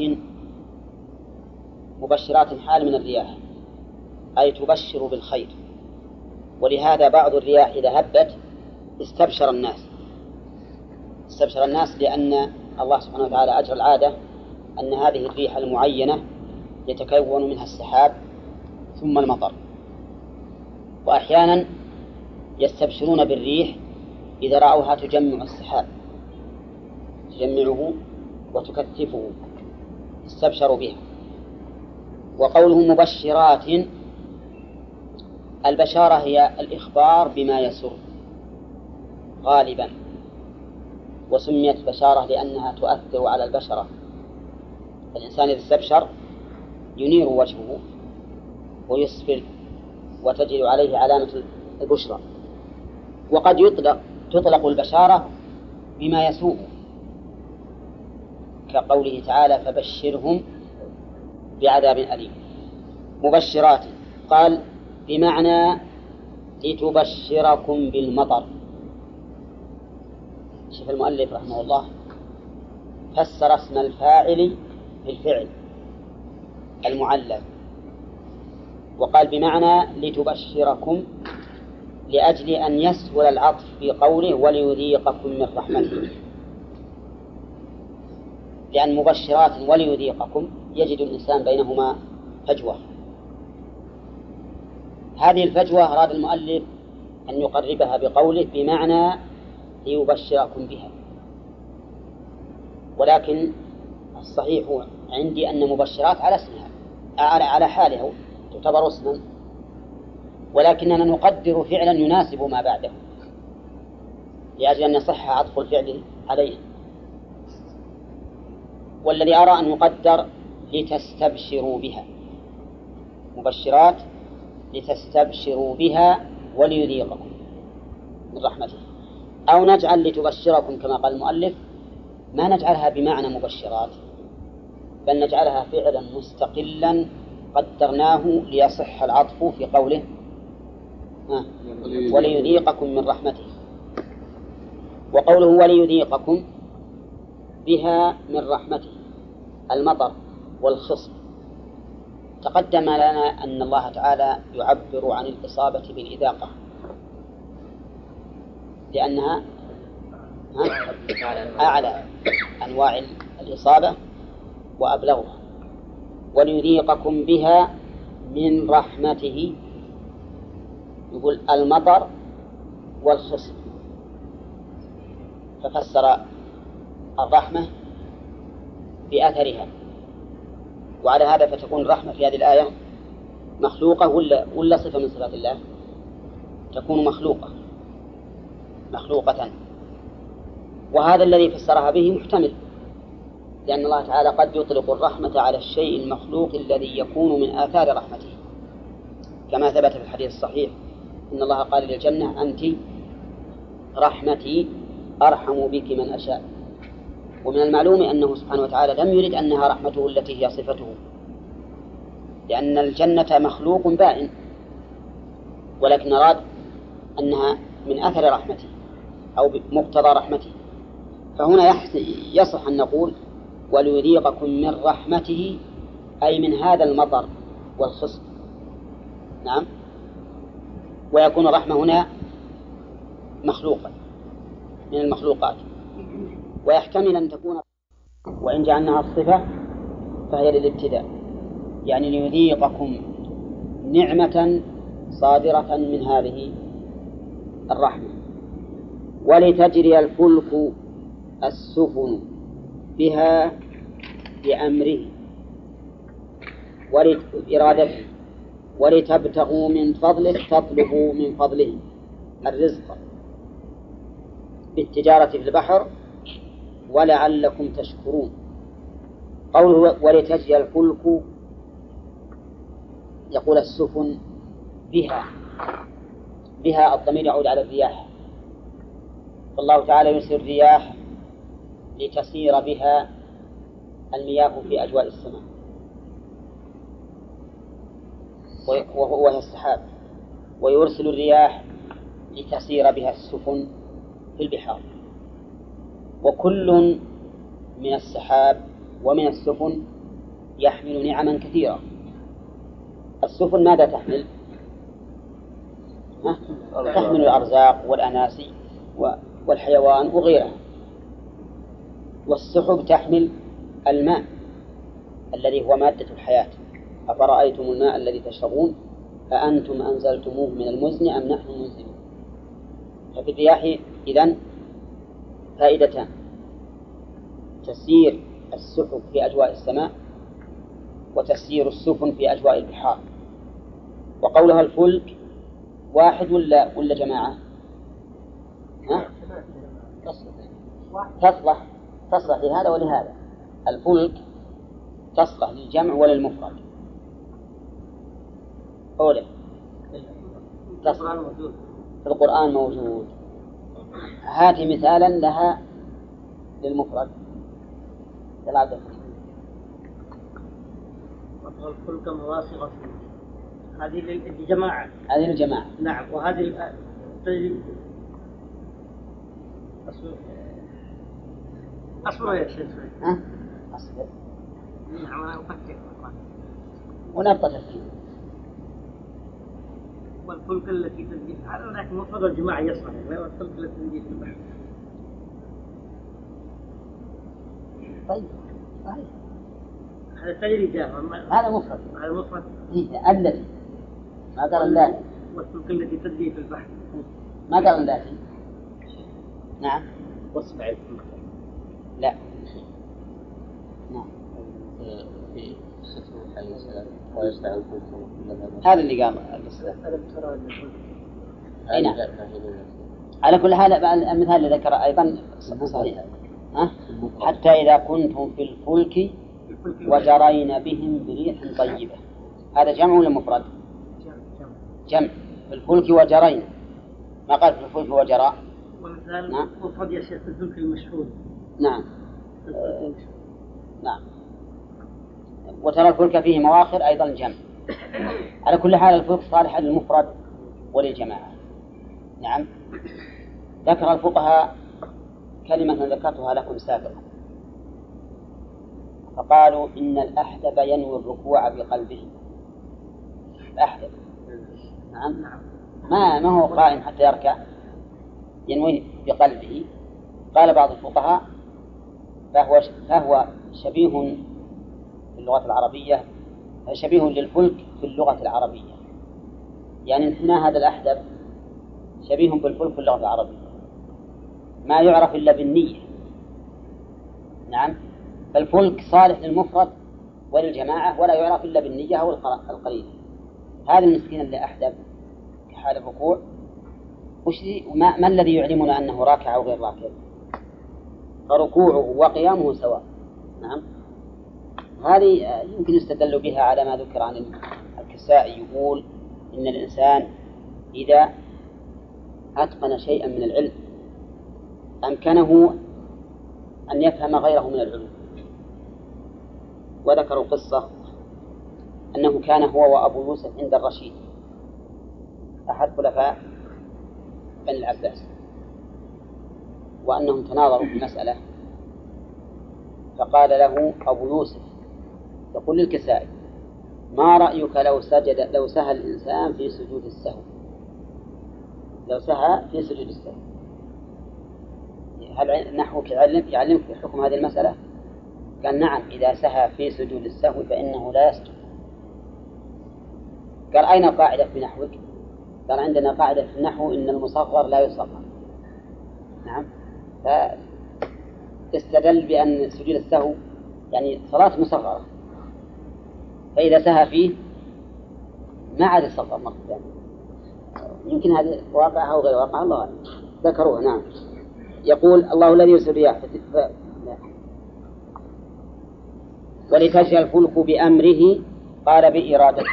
مبشرات حال من الرياح أي تبشر بالخير. ولهذا بعض الرياح إذا هبت استبشر الناس استبشر الناس لأن الله سبحانه وتعالى أجرى العادة أن هذه الريح المعينة يتكون منها السحاب ثم المطر. وأحيانا يستبشرون بالريح إذا رأوها تجمع السحاب، تجمعه وتكثفه، استبشروا بها. وقوله مبشرات، البشارة هي الإخبار بما يسر غالبا، وسميت بشارة لأنها تؤثر على البشرة. الإنسان إذا استبشر ينير وجهه ويسفر وتجد عليه علامة البشرى. وقد يطلق تطلق البشارة بما يسوء، كقوله تعالى فبشرهم بعذاب أليم. مبشرات قال بمعنى لتبشركم بالمطر. شوف المؤلف رحمه الله فسر اسم الفاعل بالفعل المعلق، وقال بمعنى لتبشركم لأجل أن يسهل العطف في قوله وليذيقكم من رحمته، لأن مبشرات وليذيقكم يجد الإنسان بينهما فجوة. هذه الفجوة أراد المؤلف أن يقربها بقوله بمعنى ليبشركم بها. ولكن الصحيح عندي أن مبشرات على اسمها على حالها تعتبر اسما، ولكننا نقدر فعلا يناسب ما بعده لأجل أن يصح عطف الفعل عليه. والذي أرى أن يقدر لتستبشروا بها، مبشرات لتستبشروا بها وليذيقكم من رحمته. أو نجعل لتبشركم كما قال المؤلف، ما نجعلها بمعنى مبشرات، بل نجعلها فعلا مستقلا قدرناه ليصح العطف في قوله وليذيقكم من رحمته. وقوله وليذيقكم بها من رحمته المطر والخصب. تقدم لنا أن الله تعالى يعبر عن الإصابة بالإذاقة لأنها أعلى أنواع الإصابة وأبلغها. وليذيقكم بها من رحمته، يقول المطر والخصب، ففسر الرحمة بأثرها. وعلى هذا فتكون الرحمة في هذه الآية مخلوقة ولا ولا صفة من صفات الله؟ تكون مخلوقة مخلوقة، وهذا الذي فسرها به محتمل، لأن الله تعالى قد يطلق الرحمة على الشيء المخلوق الذي يكون من آثار رحمته، كما ثبت في الحديث الصحيح إن الله قال للجنة أنت رحمتي أرحم بك من أشاء. ومن المعلوم أنه سبحانه وتعالى لم يرد أنها رحمته التي هي صفته، لأن الجنة مخلوق بائن، ولكن أراد أنها من أثر رحمته أو مقتضى رحمته. فهنا يصح أن نقول وليذيقكم من رحمته، أي من هذا المطر والخصب. نعم. ويكون الرحمة هنا مخلوقا من المخلوقات، ويحتمل أن تكون، وإن جعلناها الصفة فهي للابتداء، يعني ليذيقكم نعمة صادرة من هذه الرحمة. ولتجري الفلك السفن بها بأمره ولإرادته ولتبتغوا من فضله، تطلبوا من فضله الرزق بالتجارة في البحر ولعلكم تشكرون. قوله ولتجري الفلك، يقول السفن بها، بها الضمير يعود على الرياح، فالله تعالى يرسل الرياح لتسير بها المياه في أجواء السماء، وهو السحاب، ويرسل الرياح لتسير بها السفن في البحار. وكل من السحاب ومن السفن يحمل نعما كثيرة. السفن ماذا تحمل؟ ها؟ تحمل الأرزاق والأناسي والحيوان وغيرها. والسحب تحمل الماء الذي هو مادة الحياة. أفرأيتم الماء الذي تشربون أأنتم أنزلتموه من المزن أم نحن المنزلون. ففي الرياح إذن فائدتان: تسير السحب في أجواء السماء، وتسير السفن في أجواء البحار. وقولها الفلك واحد ولا ولا جماعة؟ ها؟ تصلح تصلح لهذا ولهذا. الفلك تصلح للجمع وللمفرد. أولا في القرآن موجود. هات مثالا لها للمفرد. الفلك مواصغة، هذه للجماعة. هذه للجماعة. نعم. وهذه تجري أصبر أصبر يا شيخ. ها؟ أصبر. نعم. أنا أفكر. ونبطة الفيل. والفلك التي تجري على لكن مفرد الجماعة يصلح، والفلك التي تجري في البحر. طيب صحيح. هذا تجري جاه. هذا مفرد. هذا مفرد. إيه التي ما قال اللاتي. والفلك التي تجري في البحر ما قال اللاتي. نعم. واصبع الفلك. لا. نعم. في ستة عليه السلام ويصنع الفلك. هذا اللي قال الإسلام. ألم ترى أن الفلك. أي نعم. على كل حال المثال اللي ذكر أيضا صحيح. ها؟ حتى إذا كنتم في الفلك وجرين بهم بريح طيبة. هذا جمع ولا مفرد؟ جمع. في الفلك وجرين، ما قال في الفلك وجرى. ومثال نعم. مفرد يا شيخ الفلك المشهور. نعم. آه. نعم. وترى الفلك فيه مواخر أيضا جمع. على كل حال الفلك صالح للمفرد وللجماعة. نعم. ذكر الفقهاء كلمة ذكرتها لكم سابقا، فقالوا إن الأحدب ينوي الركوع بقلبه. الأحدب نعم ما ما هو قائم حتى يركع، ينوي بقلبه. قال بعض الفقهاء فهو فهو شبيه في اللغة العربية، شبيه للفلك في اللغة العربية. يعني هنا هذا الأحدب شبيه بالفلك في اللغة العربية، ما يعرف إلا بالنية. نعم. فالفلك صالح للمفرد وللجماعة، ولا يعرف إلا بالنية أو القليل. هذا المسكين اللي أحدث في حال الركوع وش ما, ما الذي يعلمنا أنه راكع أو غير راكع؟ فركوعه وقيامه سواء. نعم. هذه يمكن يستدل بها على ما ذكر عن الكسائي، يقول إن الإنسان إذا أتقن شيئا من العلم أمكنه أن يفهم غيره من العلوم. وذكروا قصة أنه كان هو وأبو يوسف عند الرشيد أحد خلفاء بني العباس، وأنهم تناظروا في مسألة، فقال له أبو يوسف يقول للكسائي: ما رأيك لو سجد لو سهى الإنسان في سجود السهو؟ لو سهى في سجود السهو هل نحوك يعلم يعلمك بحكم هذه المسألة؟ قال: نعم، إذا سهى في سجود السهو فإنه لا يسجد. قال: أين القاعدة في نحوك؟ قال: عندنا قاعدة في النحو إن المصغر لا يصغر. نعم. فاستدل بأن سجود السهو يعني صلاة مصغرة، فإذا سهى فيه ما عاد يصغر مرة ثانية. يمكن هذا واقع أو غير واقع، الله أعلم. ذكروه. نعم. يقول: الله الذي يرسل الرياح ف... ولتجري الفلك بأمره، قال بإرادته.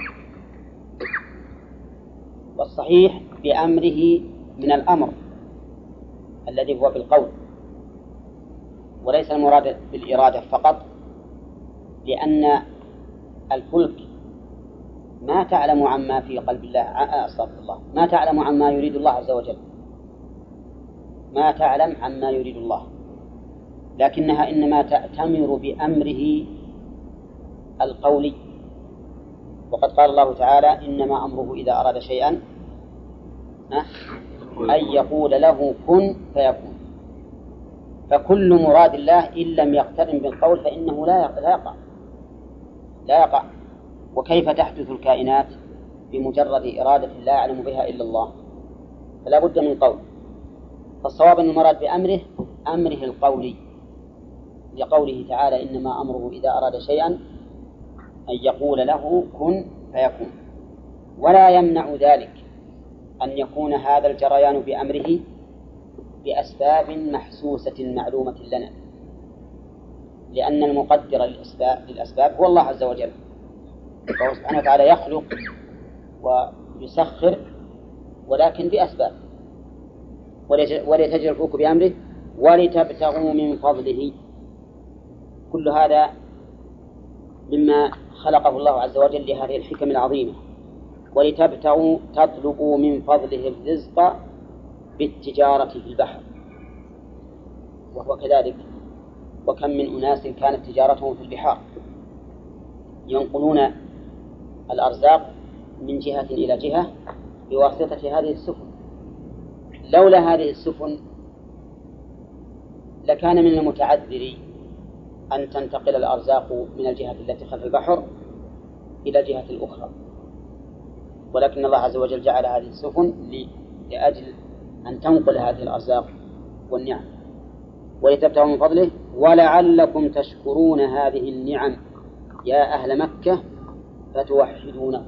والصحيح بأمره من الأمر الذي هو بالقول، وليس المراد بالإرادة فقط، لأن الفلك ما تعلم عما في قلب الله، أستغفر الله، ما تعلم عما يريد الله عز وجل، ما تعلم عما يريد الله، لكنها إنما تأتمر بأمره القولي. وقد قال الله تعالى: إنما أمره إذا أراد شيئا أن يقول له كن فيكون. فكل مراد الله إن لم يقترن بالقول فإنه لا يقع لا يقع. وكيف تحدث الكائنات بمجرد إرادة لا يعلم بها إلا الله؟ فلا بد من قول. فالصواب أن المراد بأمره أمره القولي، لقوله تعالى: إنما أمره إذا أراد شيئا أن يقول له كن فيكون. ولا يمنع ذلك أن يكون هذا الجريان بأمره بأسباب محسوسة معلومة لنا، لأن المقدر للأسباب هو الله عز وجل، فهو سبحانه وتعالى يخلق ويسخر ولكن بأسباب. ولتجري الفلك بأمره ولتبتغوا من فضله. كل هذا مما خلقه الله عز وجل لهذه الحكم العظيمة. ولتبتغوا تطلبوا من فضله الرزق بالتجارة في البحر، وهو كذلك. وكم من أناس كانت تجارتهم في البحار ينقلون الأرزاق من جهة إلى جهة بواسطة هذه السفن. لولا هذه السفن لكان من المتعذر أن تنتقل الأرزاق من الجهة التي خلف البحر إلى الجهة الأخرى، ولكن الله عز وجل جعل هذه السفن لأجل أن تنقل هذه الأرزاق والنعم. ولتبتغوا من فضله ولعلكم تشكرون هذه النعم يا أهل مكة فتوحدونه.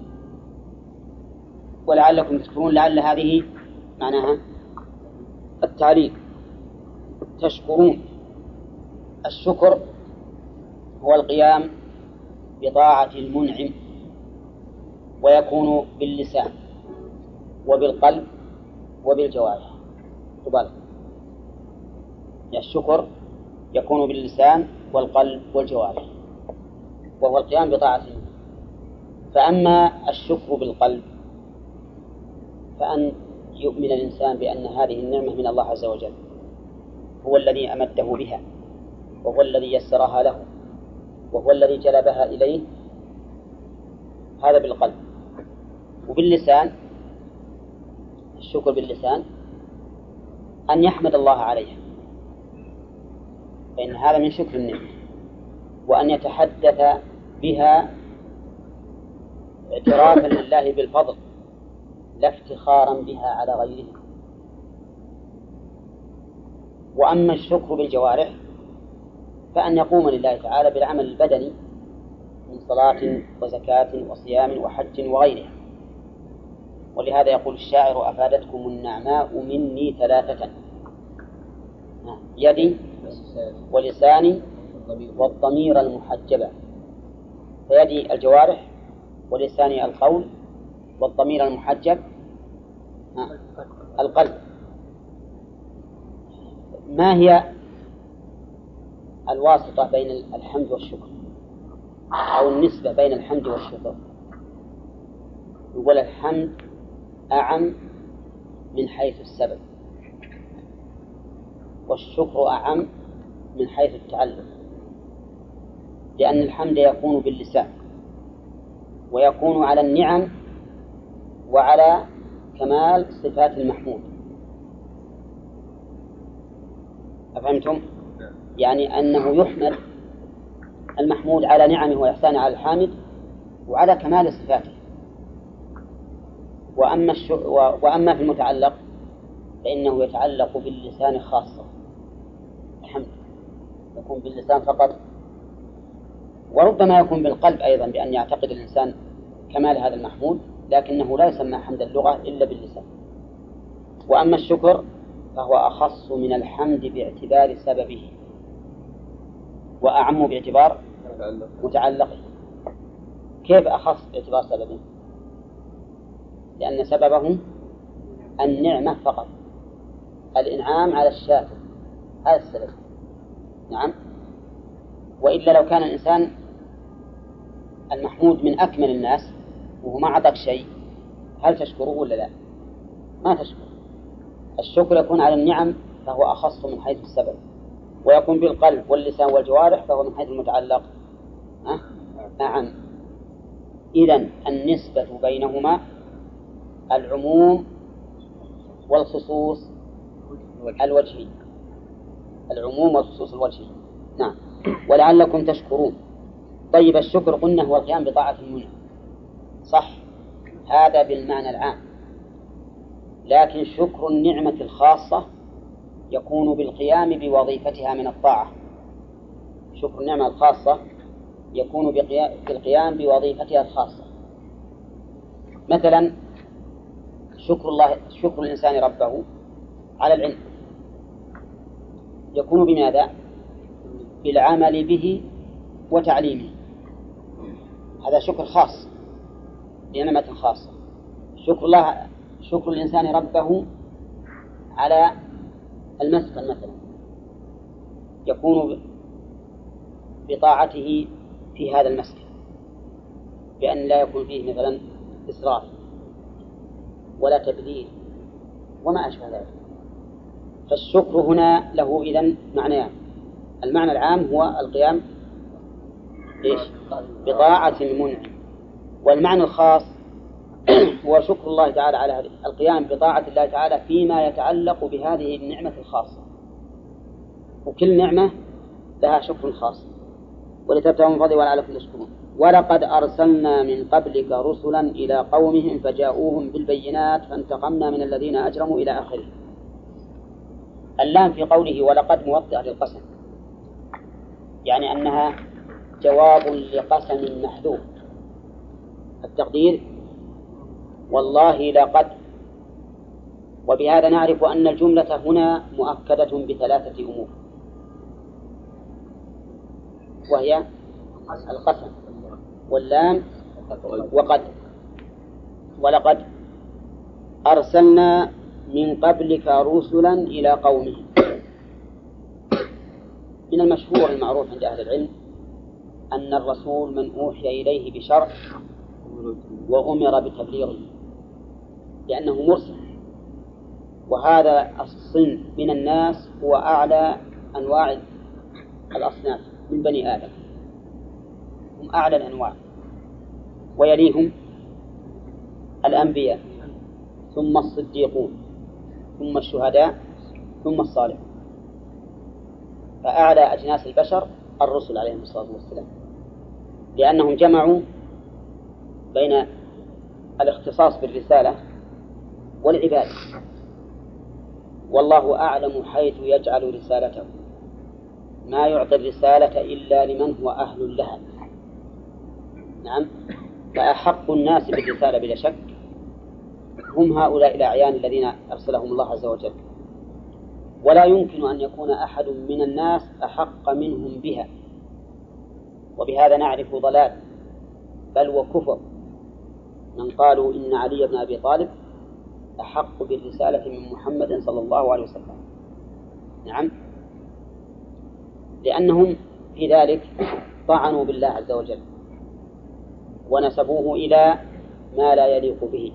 ولعلكم تشكرون، لعل هذه معناها التعليل. تشكرون، الشكر هو القيام بطاعة المنعم، ويكون باللسان وبالقلب وبالجوارح. تبالغ. الشكر يكون باللسان والقلب والجوارح، وهو القيام بطاعة المنعم. فأما الشكر بالقلب فأن يؤمن الإنسان بأن هذه النعمة من الله عز وجل، هو الذي أمده بها، وهو الذي يسرها له، وهو الذي جلبها إليه. هذا بالقلب. وباللسان، الشكر باللسان أن يحمد الله عليها، فإن هذا من شكر النعمة، وأن يتحدث بها اعترافا لله بالفضل لا افتخارا بها على غيره. وأما الشكر بالجوارح فأن يقوم لله تعالى بالعمل البدني من صلاة وزكاة وصيام وحج وغيرها، ولهذا يقول الشاعر: أفادتكم النعماء مني ثلاثة: يدي ولساني والضمير المحجبة. فيدي الجوارح، ولساني القول، والضمير المحجب القلب. ما هي الواسطة بين الحمد والشكر، أو النسبة بين الحمد والشكر؟ يقول الحمد أعم من حيث السبب، والشكر أعم من حيث التعلق، لأن الحمد يكون باللسان ويكون على النعم وعلى كمال صفات المحمود. أفهمتم؟ يعني أنه يحمد المحمود على نعمه وإحسانه على الحامد وعلى كمال صفاته. وأما, وأما في المتعلق فإنه يتعلق باللسان خاصة. الحمد يكون باللسان فقط، وربما يكون بالقلب أيضا، بأن يعتقد الإنسان كمال هذا المحمود، لكنه لا يسمى حمد اللغة إلا باللسان. وأما الشكر فهو أخص من الحمد باعتبار سببه، وأعم باعتبار متعلقه. كيف أخص باعتبار سببه؟ لأن سببه النعمة فقط، الإنعام على الشاكر، هذا السبب. نعم. وإلا لو كان الإنسان المحمود من أكمل الناس وهو ما عطاك شيء، هل تشكره ولا لا؟ ما تشكر. الشكر يكون على النعم فهو أخص من حيث السبب، ويكون بالقلب واللسان والجوارح فهو من حيث المتعلق أه؟ أعم. إذن النسبة بينهما العموم والخصوص الوجهي، العموم والخصوص الوجهي. نعم. ولعلكم تشكرون. طيب، الشكر قلنا هو القيام بطاعة المنعم، صح؟ هذا بالمعنى العام. لكن شكر النعمة الخاصة يكون بالقيام بوظيفتها من الطاعة. شكر النعمة الخاصة يكون بالقيام بوظيفتها الخاصة. مثلا شكر الله، شكر الإنسان ربه على العلم يكون بماذا؟ بالعمل به وتعليمه. هذا شكر خاص بنعمة خاصة. شكر الله، شكر الإنسان ربه على المسكن مثلا يكون بطاعته في هذا المسكن، بأن لا يكون فيه مثلا إسراف ولا تبذير وما أشبه ذلك. فالشكر هنا له إذن معنيان: المعنى العام هو القيام إيش؟ بطاعة المنعم، والمعنى الخاص هو شكر الله تعالى على القيام بطاعة الله تعالى فيما يتعلق بهذه النعمة الخاصة. وكل نعمة لها شكر خاص. ولتبتغوا من فضله ولعلكم تشكرون. ولقد أرسلنا من قبلك رسلا إلى قومهم فجاءوهم بالبينات فانتقمنا من الذين أجرموا إلى آخره. اللام في قوله ولقد موطئة للقسم، يعني أنها جواب لقسم محذوف. التقدير والله لقد. وبهذا نعرف أن الجملة هنا مؤكدة بثلاثة أمور، وهي القسم واللام وقد. ولقد أرسلنا من قبلك رسلا إلى قومهم. من المشهور المعروف عند أهل العلم أن الرسول من أوحي إليه بشرع وأمر بتبليغه، لأنه مرسل. وهذا الصنف من الناس هو أعلى أنواع الأصناف من بني آدم، هم أعلى الأنواع، ويليهم الأنبياء ثم الصديقون ثم الشهداء ثم الصالحون. فأعلى أجناس البشر الرسل عليهم الصلاة والسلام، لأنهم جمعوا بين الاختصاص بالرسالة والعبادة. والله أعلم حيث يجعل رسالته، ما يعطي الرسالة إلا لمن هو أهل لها. نعم. فأحق الناس بالرسالة بلا شك هم هؤلاء الأعيان الذين أرسلهم الله عز وجل، ولا يمكن أن يكون أحد من الناس أحق منهم بها، وبهذا نعرف ضلال بل وكفر من قالوا إن علي بن أبي طالب أحق بالرسالة من محمد صلى الله عليه وسلم. نعم، لأنهم في ذلك طعنوا بالله عز وجل ونسبوه إلى ما لا يليق به،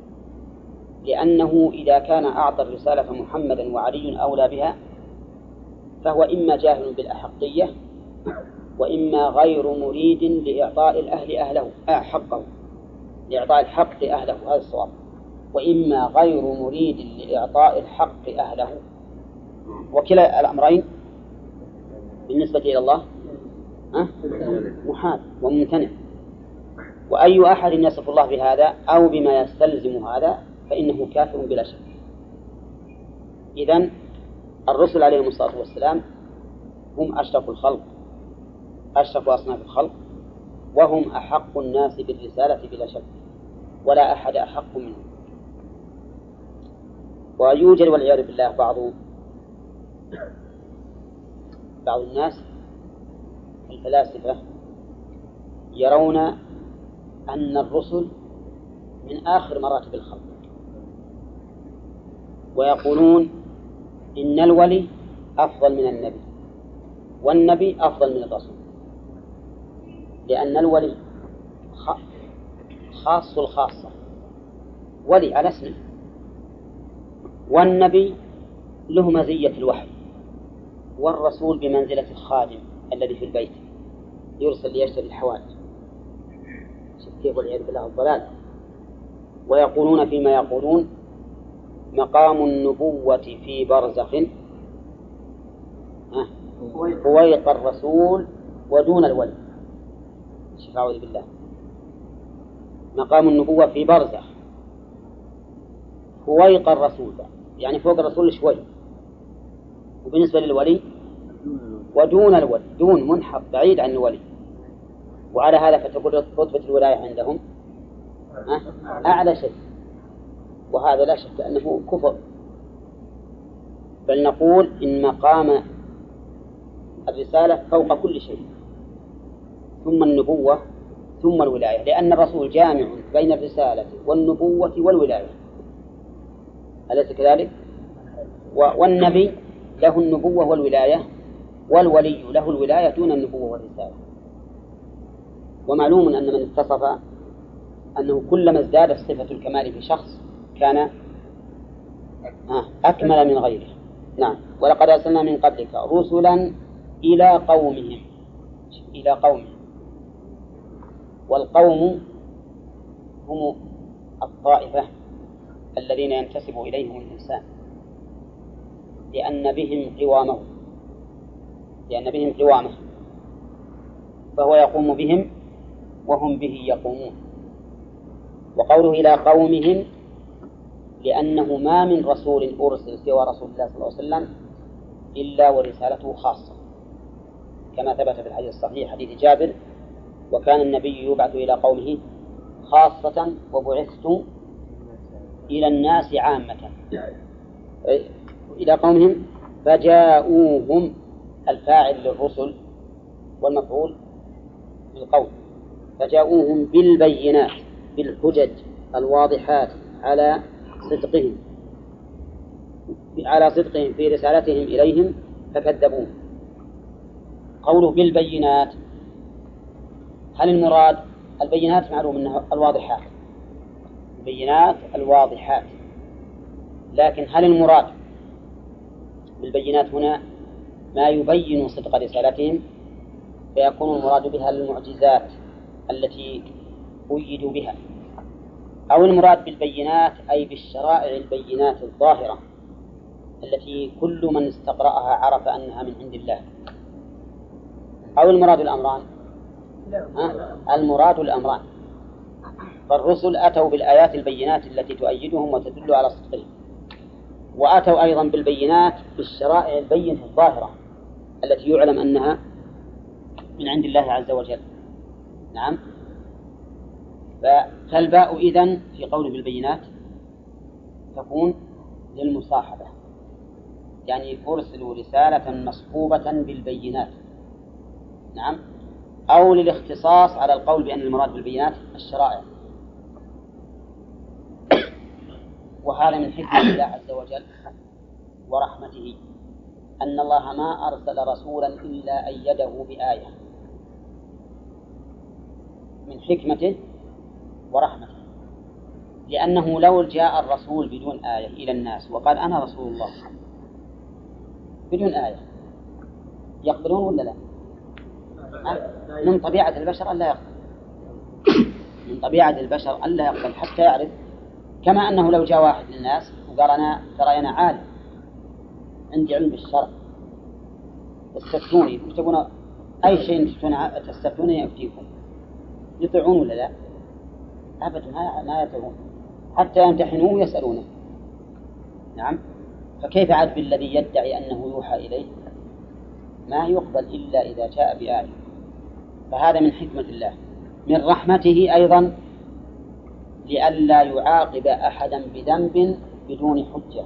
لأنه إذا كان أعطى الرسالة محمدا وعلي أولى بها فهو إما جاهل بالأحقية وإما غير مريد لإعطاء الأهل أهله حقه، لإعطاء الحق أهله، هذا الصواب، وإما غير مريد لإعطاء الحق أهله، وكلا الأمرين بالنسبة إلى الله محال وممتنع. وأي أحد يصف الله بهذا أو بما يستلزم هذا فإنه كافر بلا شك. إذن الرسل عليهم الصلاة والسلام هم أشرف الخلق، أشرف أصناف الخلق، وهم أحق الناس بالرسالة بلا شك، ولا أحد أحق منهم. ويوجد والعياذ بالله بعض بعض الناس الفلاسفة يرون أن الرسل من آخر مراتب الخلق، ويقولون إن الولي أفضل من النبي والنبي أفضل من الرسول، لأن الولي خاص الخاصة، ولي على اسمه، والنبي له مزية الوحي، والرسول بمنزلة الخادم الذي في البيت يرسل ليشتري الحوائج. كيف والعياذ بالله الضلال. ويقولون فيما يقولون مقام النبوة في برزخ فويق الرسول ودون الولي. أعوذ بالله. مقام النبوة في برزخ فويق الرسول، يعني فوق الرسول شوي، وبالنسبة للولي ودون الولي، دون منحط بعيد عن الولي. وعلى هذا فتقول رتبة الولاية عندهم أعلى شيء، وهذا لا شك أنه كفر. بل نقول إن مقام الرسالة فوق كل شيء، ثم النبوة ثم الولاية، لأن الرسول جامع بين الرسالة والنبوة والولاية، أليس كذلك؟ والنبي له النبوة والولاية، والولي له الولاية دون النبوة والرسالة. ومعلوم أن من اتصف أنه كلما ازدادت صفة الكمال في شخص كان أكمل من غيره. نعم. ولقد أرسلنا من قبلك رسلا إلى قومهم، إلى قومهم، والقوم هم الطائفة الذين ينتسب إليهم الإنسان، لأن بهم قوامه، لأن بهم قوامه، فهو يقوم بهم وهم به يقومون. وقوله إلى قومهم لأنه ما من رسول أرسل سوى رسول الله صلى الله عليه وسلم إلا ورسالته خاصة، كما ثبت في الحديث الصحيح حديث جابر: وكان النبي يبعث إلى قومه خاصة وبعثت إلى الناس عامة. إلى قومهم فجاءوهم، الفاعل للرسل والمفعول بالقول، فجاءوهم بالبينات، بالحجج الواضحات على صدقهم على صدقهم في رسالتهم إليهم فكذبوه. قوله بالبينات، هل المراد البينات؟ معلوم أنها الواضحات، البينات الواضحات، لكن هل المراد بالبينات هنا ما يبين صدق رسالتهم، فيكون المراد بها المعجزات التي أيدوا بها، أو المراد بالبينات أي بالشرائع البينات الظاهرة التي كل من استقرأها عرف أنها من عند الله، أو المراد الأمران؟ أه؟ المراد الأمران. فالرسل أتوا بالآيات البينات التي تؤيدهم وتدل على صدقهم، وأتوا أيضا بالبينات بالشرائع البينة الظاهرة التي يعلم أنها من عند الله عز وجل. نعم. فالباء إذن في قوله بالبينات تكون للمصاحبة، يعني أرسلوا رسالة مصحوبة بالبينات. نعم. أو للاختصاص على القول بأن المراد بالبينات الشرائع. وهذا من حكمة الله عز وجل ورحمته أن الله ما أرسل رسولا إلا أيده بآية، من حكمته ورحمته. لأنه لو جاء الرسول بدون آية إلى الناس وقال أنا رسول الله بدون آية يقبلون ولا لا؟ من طبيعة البشر ألا يقبل، من طبيعة البشر ألا يقبل حتى يعرف. كما أنه لو جاء واحد للناس وقال أنا ترى أنا عالم عندي علم بالشرع استفتوني وتبون أي شيء تستفتوني أفتيكم، يطيعون ولا لا؟ أبدا ما يطيعون حتى يمتحنوه ويسألونه. نعم. فكيف عاد بالذي يدعي أنه يوحى إليه؟ ما يقبل إلا إذا جاء بآية. فهذا من حكمة الله. من رحمته أيضا لئلا يعاقب أحدا بذنب بدون حجة،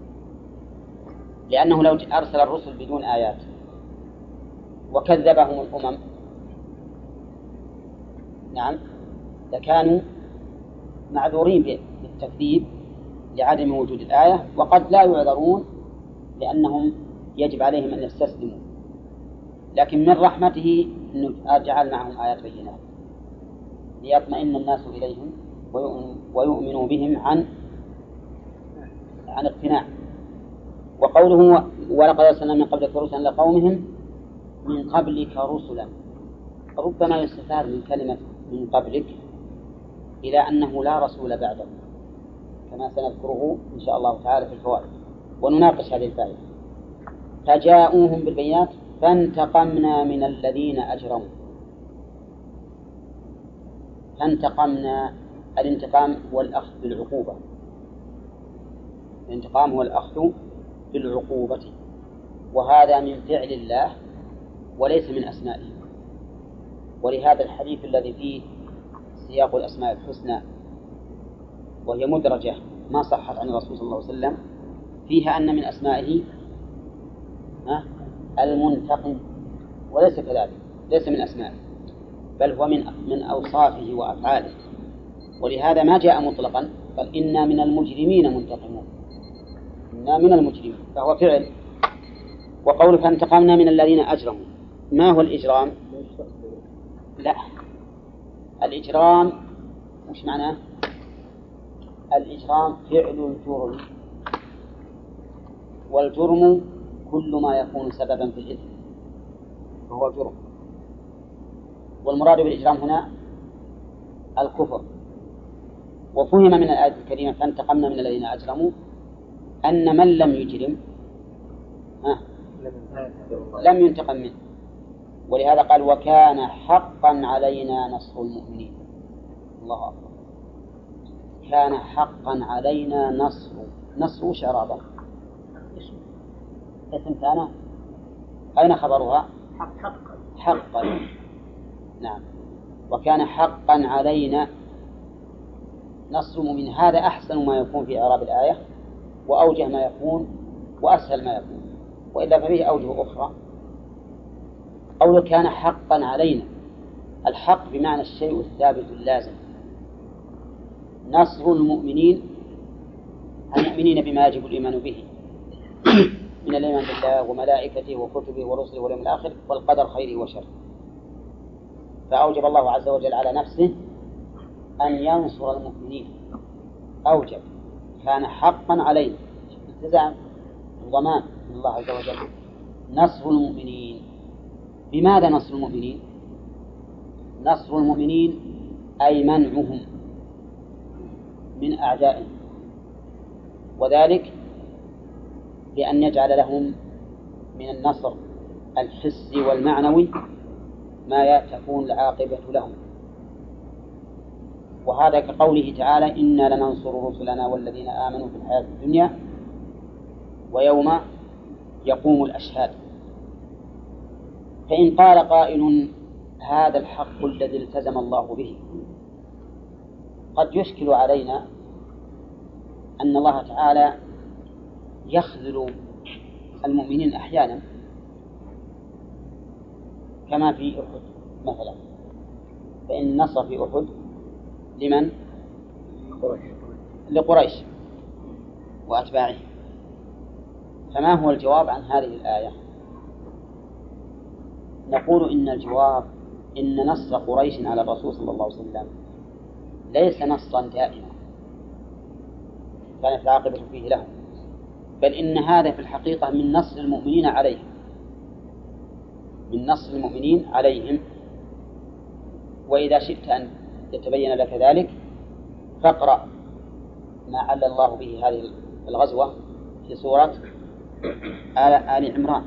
لأنه لو أرسل الرسل بدون آيات وكذبهم الأمم نعم لكانوا معذورين بالتكذيب لعدم وجود الآية، وقد لا يعذرون لأنهم يجب عليهم أن يستسلموا. لكن من رحمته أنه جعل معهم آيات بينات ليطمئن الناس إليهم ويؤمنوا بهم عن عن اقتناع. وقوله ولقد أرسلنا من قبلك رسلا لقومهم من قبلك رسلا، ربما يستفاد من كلمة من قبلك إلى أنه لا رسول بعده، كما سنذكره إن شاء الله تعالى في الفوائد ونناقش هذه الفائدة. فجاءوهم بالبينات فانتقمنا من الذين أجرموا. فانتقمنا، الانتقام هو الأخذ بالعقوبة، الانتقام هو الأخذ بالعقوبة، وهذا من فعل الله وليس من أسمائه. ولهذا الحديث الذي فيه سياق الأسماء الحسنى وهي مدرجة ما صحت عن الرسول صلى الله عليه وسلم فيها أن من أسمائه المنتقم، وليس كذلك، ليس من أسمائه بل هو من من أوصافه وأفعاله. ولهذا ما جاء مطلقا بل إنا من المجرمين منتقمون، إنا من المجرمين، فهو فعل. وقول فانتقمنا من الذين أجرموا، ما هو الإجرام؟ لا، الإجرام مش معناه؟ الإجرام فعل الجرم، والجرم كل ما يكون سببا في الإثم فهو جرم. والمراد بالإجرام هنا الكفر. وفهم من الآية الكريمة فانتقمنا من الذين أجرموا أن من لم يجرم لم ينتقم منه، ولهذا قال وكان حقا علينا نصر المؤمنين. الله أكبر، كان حقا علينا نصر. نصر شرابا اسم كان، أين خبرها؟ حقا. حقا، نعم. وكان حقا علينا نصر المؤمنين. هذا أحسن ما يكون في إعراب الآية وأوجه ما يكون وأسهل ما يكون، وإلا ففيه أوجه أخرى. أو كان حقا علينا، الحق بمعنى الشيء الثابت اللازم. نصر المؤمنين المؤمنين بما يجب الإيمان به من الإيمان بالله وملائكته وكتبه ورسله واليوم الآخر والقدر خيره وشره. فأوجب الله عز وجل على نفسه أن ينصر المؤمنين، أوجب، كان حقا عليه التزام الضمان من الله عز وجل نصر المؤمنين. بماذا نصر المؤمنين؟ نصر المؤمنين أي منعهم من أعدائهم، وذلك بأن يجعل لهم من النصر الحسي والمعنوي ما تكون العاقبة لهم. وهذا كقوله تعالى إنا لننصر رسلنا والذين آمنوا في الحياة الدنيا ويوم يقوم الأشهاد. فإن قال قائل هذا الحق الذي التزم الله به قد يشكل علينا أن الله تعالى يخذل المؤمنين أحيانا، كما في أحد مثلا، فإن نصر في أحد لمن؟ لقريش وأتباعه. فما هو الجواب عن هذه الآية؟ نقول إن الجواب إن نصر قريش على الرسول صلى الله عليه وسلم ليس نصرا دائما كانت العاقبة فيه له، بل إن هذا في الحقيقة من نصر المؤمنين عليهم، من نصر المؤمنين عليهم. وإذا شئت أن يتبين لك ذلك فاقرأ ما علّ الله به هذه الغزوة في سورة آل, آل عمران،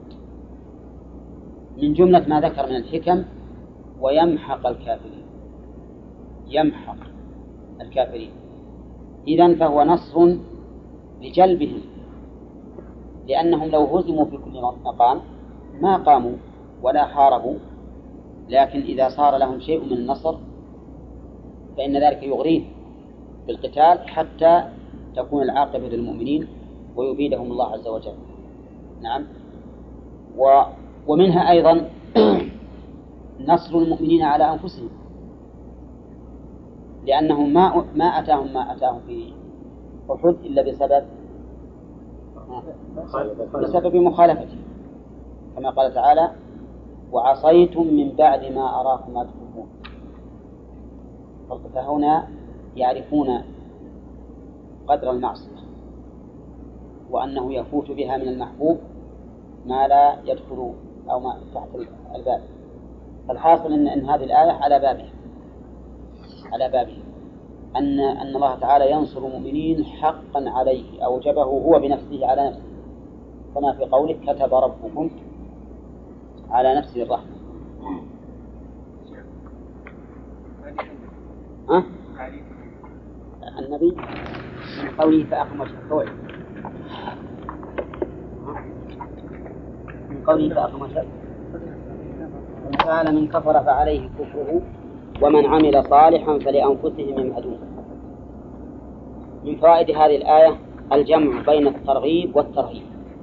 من جملة ما ذكر من الحكم: ويمحق الكافرين، يمحق الكافرين. إذن فهو نصر لجلبهم، لأنهم لو هزموا في كل مقام ما قاموا ولا حاربوا، لكن إذا صار لهم شيء من النصر فإن ذلك يغريهم بالقتال حتى تكون العاقبة للمؤمنين ويفيدهم الله عز وجل. نعم. و ومنها أيضا نصر المؤمنين على أنفسهم، لأنهم ما ما أتاهم ما أتاهم في أحد إلا بسبب بسبب مخالفته، كما قال تعالى: وعصيتم من بعد ما أراكم ما تحبون. فهنا يعرفون قدر المعصية وأنه يفوت بها من المحبوب ما لا يدخل أو ما تحت الباب. فالحاصل إن, إن هذه الآية على بابه على بابه أن أن الله تعالى ينصر المؤمنين حقا عليه، أوجبه هو بنفسه على نفسه، كما في قوله: كتب ربكم على نفسه الرحمة. أه؟ النبي من قوله فأقم وجهك، من قوله فأقم وجهك قال: من كفر فعليه كفره ومن عمل صالحا فلأنفسهم يمهدون. من فوائد هذه الآية الجمع بين الترغيب والترهيب.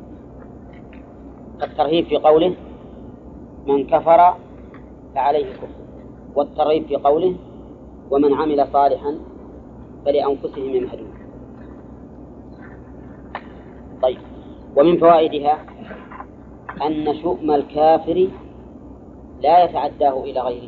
الترهيب في قوله من كفر فعليه كفر، والترغيب في قوله ومن عمل صالحا فلأنفسهم يمهدون. طيب، ومن فوائدها أن شؤم الكافر لا يتعداه إلى غيره.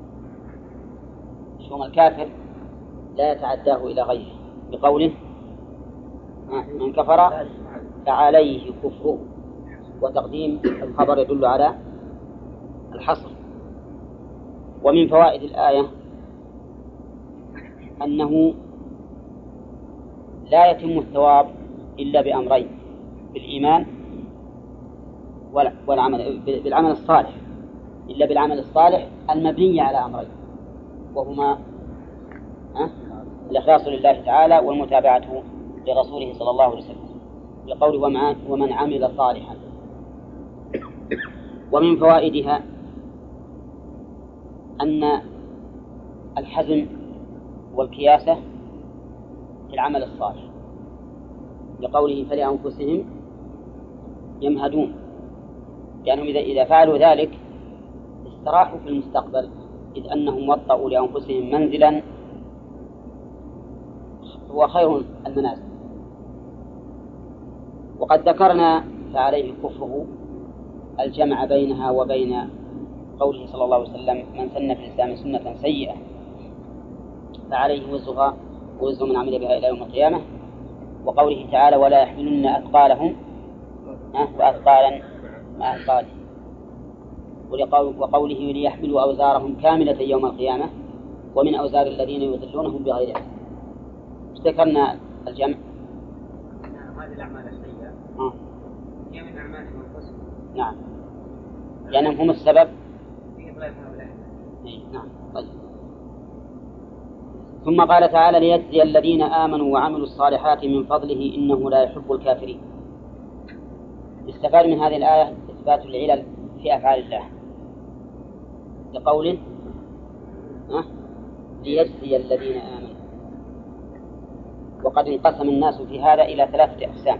شؤم الكافر لا يتعداه إلى غيره بقوله من كفر فعليه كفره، وتقديم الخبر يدل على الحصر. ومن فوائد الآية أنه لا يتم الثواب إلا بأمرين: بالإيمان والعمل بالعمل الصالح، إلا بالعمل الصالح المبني على أمرين، وهما الإخلاص لله تعالى والمتابعة لرسوله صلى الله عليه وسلم بقوله ومن عمل صالحا. ومن فوائدها أن الحزم والكياسة في العمل الصالح بقوله فلأنفسهم يمهدون، لأنهم إذا إذا فعلوا ذلك استراحوا في المستقبل، إذ أنهم وطئوا لأنفسهم منزلا هو خير المنازل. وقد ذكرنا فعليه كفره الجمع بينها وبين قوله صلى الله عليه وسلم من سن في الإسلام سنة سيئة فعليه وزرها ووزر من عمل بها إلى يوم القيامة، وقوله تعالى ولا يحملن أثقالهم وأثقالا مع أثقالهم، وقوله ليحملوا أوزارهم كاملة يوم القيامة ومن أوزار الذين يضلونهم بغير علم. ذكرنا الجمع هذه الأعمال السيئة هي من أعمال القسم. نعم، لأنهم هم السبب في إضلال هؤلاء. نعم. طيب. ثم قال تعالى ليجزي الذين آمنوا وعملوا الصالحات من فضله إنه لا يحب الكافرين. استفاد من هذه الآية إثبات العلل في أفعال الله لقوله ليجزي الذين آمنوا. وقد انقسم الناس في هذا إلى ثلاثة أقسام.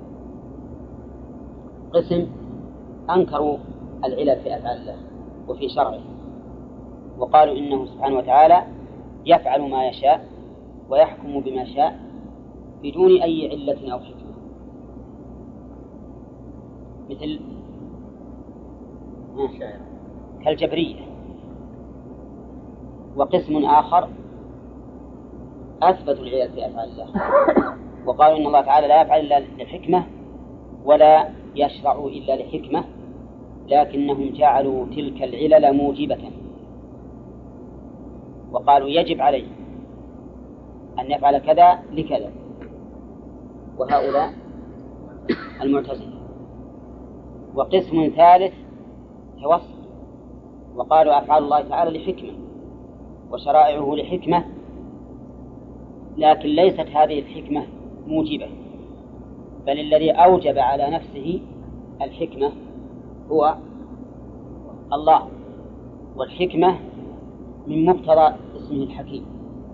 قسم أنكروا العلل في أفعال الله وفي شرعه، وقالوا إنه سبحانه وتعالى يفعل ما يشاء ويحكم بما شاء بدون أي علة أو حكمة، مثل كالجبرية. وقسم آخر أثبتوا العلل في أفعال الله وقالوا إن الله تعالى لا يفعل إلا للحكمة ولا يشرع إلا لحكمة، لكنهم جعلوا تلك العلل موجبة وقالوا يجب عليه أن يفعل كذا لكذا، وهؤلاء المعتزلة. وقسم ثالث توسط وقالوا أفعال الله تعالى لحكمة وشرائعه لحكمة، لكن ليست هذه الحكمة موجبة، بل الذي أوجب على نفسه الحكمة هو الله، والحكمة من مقتضى اسمه الحكيم،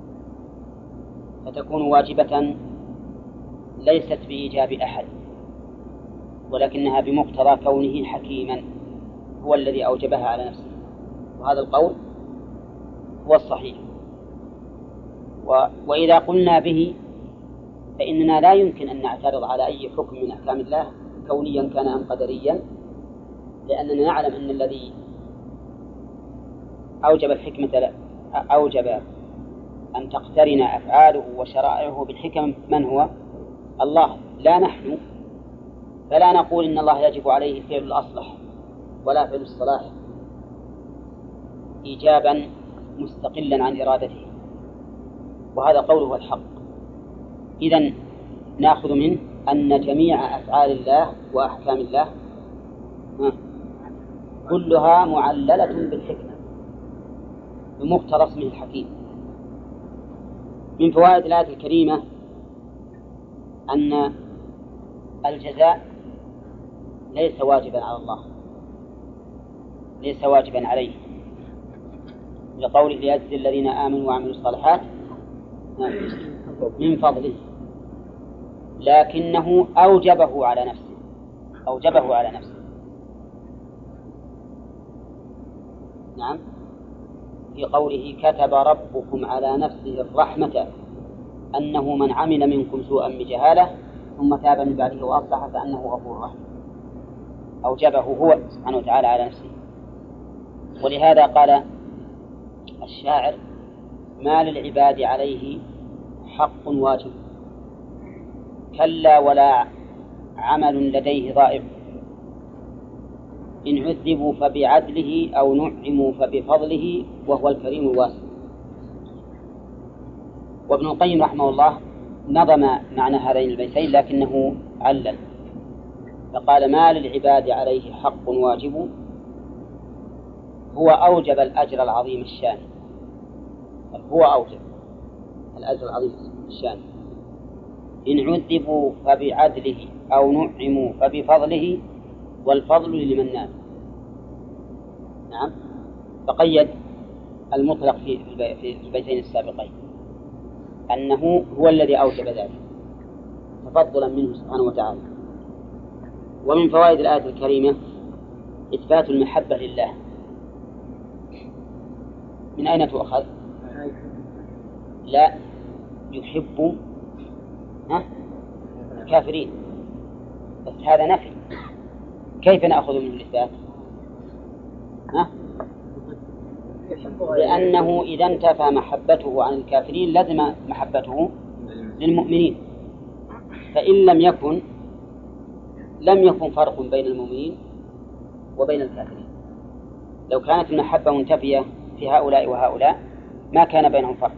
فتكون واجبة ليست بإيجاب أحد، ولكنها بمقتضى كونه حكيما هو الذي أوجبها على نفسه. وهذا القول هو الصحيح. و... وإذا قلنا به فإننا لا يمكن أن نعترض على أي حكم من أحكام الله كونيا كان أم قدريا، لأننا نعلم أن الذي أوجب الحكمة أوجب أن تقترن أفعاله وشرائعه بالحكم من هو؟ الله، لا نحن. فلا نقول إن الله يجب عليه فعل الأصلح ولا فعل الصلاح إيجابا مستقلا عن إرادته، وهذا قوله الحق. إذن نأخذ منه أن جميع أفعال الله وأحكام الله كلها معللة بالحكمة بمقتضى اسمه الحكيم. من فوائد الآية الكريمة أن الجزاء ليس واجبا على الله، ليس واجبا عليه، لقوله ليجزي الذين آمنوا وعملوا الصالحات من فضله، لكنه أوجبه على نفسه أوجبه على نفسه نعم، في قوله كتب ربكم على نفسه الرحمة أنه من عمل منكم سوءا بجهالة ثم تاب من بعده وأصلح فأنه غفور رحيم، أوجبه هو سبحانه وتعالى على نفسه. ولهذا قال الشاعر ما للعباد عليه حق واجب كلا ولا عمل لديه ضائع، إن عذبوا فبعدله أو نعموا فبفضله وهو الكريم الواسع. وابن القيم رحمه الله نظم معنى هذين البيتين لكنه علل فقال ما للعباد عليه حق واجب هو أوجب الأجر العظيم الشان، هو أوجب الأجر العظيم الشان، إن عذبوا فبعدله أو نعموا فبفضله والفضل لمن نام. نعم، فقيد المطلق في في البيتين السابقين أنه هو الذي أوجب ذلك تفضلا منه سبحانه وتعالى. ومن فوائد الآية الكريمة إثبات المحبة لله. من أين تؤخذ؟ لا يحب ها؟ الكافرين، بس هذا نفي، كيف نأخذ منه الإثبات؟ ها؟ لأنه إذا انتفى محبته عن الكافرين لزم محبته للمؤمنين، فإن لم يكن لم يكن فرق بين المؤمنين وبين الكافرين. لو كانت المحبة منتفية في هؤلاء وهؤلاء ما كان بينهم فرق،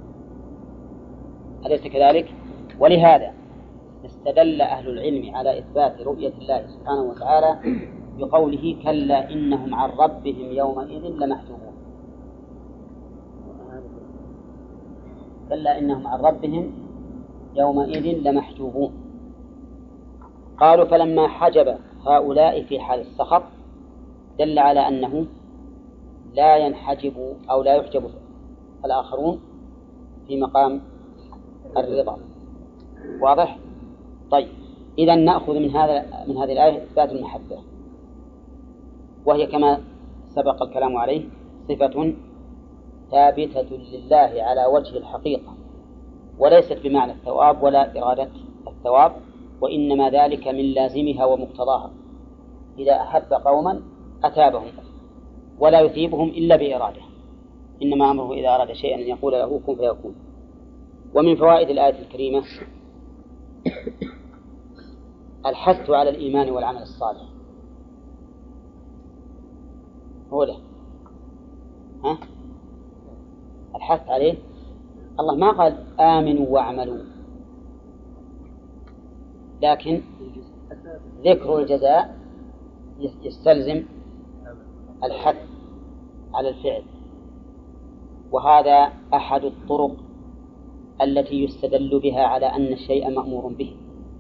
أليس كذلك؟ ولهذا استدل أهل العلم على إثبات رؤية الله سبحانه وتعالى بقوله كلا إنهم عن ربهم يومئذ لمحجوبون. كلا إنهم عن ربهم يومئذ لمحجوبون. قالوا فلما حجب هؤلاء في حال السخط دل على أنه لا ينحجب أو لا يحجب الآخرون في مقام الرضا، واضح؟ طيب، إذا نأخذ من هذا من هذه الآية إثبات المحبة، وهي كما سبق الكلام عليه صفة ثابتة لله على وجه الحقيقة، وليست بمعنى الثواب ولا إرادة الثواب، وإنما ذلك من لازمها ومقتضاها. إذا أحب قوما أثابهم ولا يثيبهم إلا بإرادة، إنما أمره إذا أراد شيئا أن يقول له كن فيكون. ومن فوائد الآية الكريمة الحث على الإيمان والعمل الصالح. هو له ها؟ الحث عليه. الله ما قال آمنوا واعملوا، لكن ذكر الجزاء يستلزم الحث على الفعل، وهذا أحد الطرق التي يستدل بها على أن الشيء مأمور به.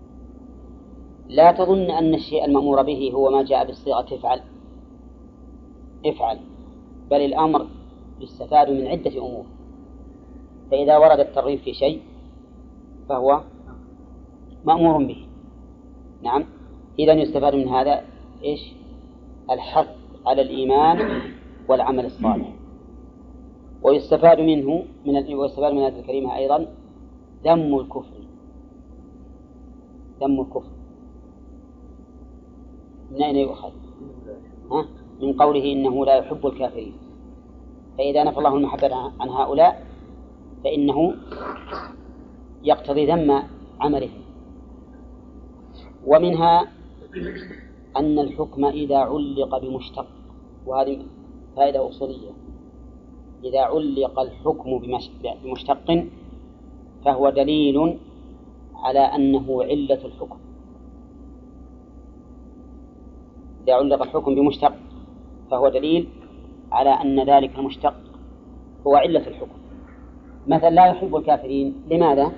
لا تظن أن الشيء المأمور به هو ما جاء بالصيغة افعل افعل، بل الأمر يستفاد من عدة أمور. فإذا ورد الترغيب في شيء فهو مأمور به. نعم، إذن يستفاد من هذا إيش؟ الحث على الإيمان والعمل الصالح. ويستفاد منه من ويستفاد من هذه الكلمة أيضا ذم الكفر. ذم الكفر من أين يؤخذ؟ ها؟ من قوله إنه لا يحب الكافرين. فإذا نفى الله المحبة عن هؤلاء فإنه يقتضي ذم عملهم. ومنها أن الحكم إذا علق بمشتق، وهذه فائدة أصولية، إذا علق الحكم بمشتق فهو دليل على أنه علة الحكم. إذا علق الحكم بمشتق فهو دليل على أن ذلك المشتق هو علة الحكم. مثلا لا يحب الكافرين، لماذا؟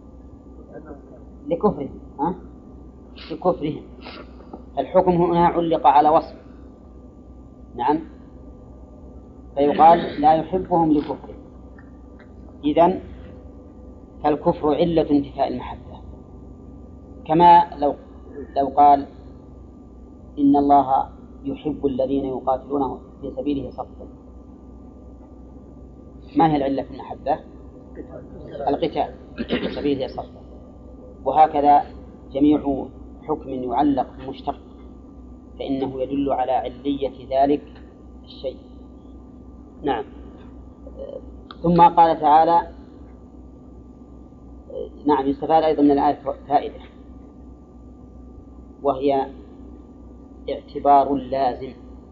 لكفرهم. ها؟ لكفرهم. الحكم هنا علق على وصف. نعم، فيقال لا يحبهم لكفرهم. إذن فالكفر علة انتفاء المحبة، كما لو لو قال إن الله يحب الذين يقاتلونه في سبيله صفا. ما هي العلة في المحبة؟ القتال في سبيله صفا. وهكذا جميع حكم يعلق بمشتق فإنه يدل على علية ذلك الشيء. نعم. ثم قال تعالى نعم يستفاد أيضا من الآية فائدة، وهي اعتبار اللازم.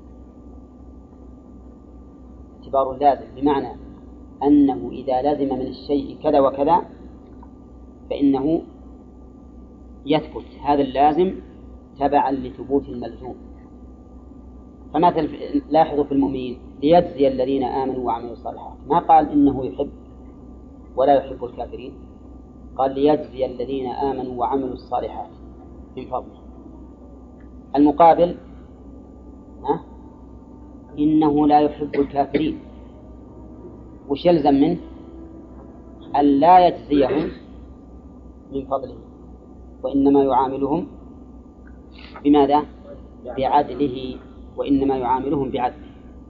اعتبار اللازم بمعنى أنه إذا لزم من الشيء كذا وكذا فإنه يثبت هذا اللازم تبعا لثبوت الملزوم. فمثل لاحظوا في المؤمنين ليجزي الذين آمنوا وعملوا الصالحات، ما قال إنه يحب ولا يحب الكافرين، قال ليجزي الذين آمنوا وعملوا الصالحات من فضله. المقابل ها؟ إنه لا يحب الكافرين، وش يلزم منه؟ أن لا يجزيهم من فضله، وإنما يعاملهم بماذا؟ بعدله، وإنما يعاملهم بعدله.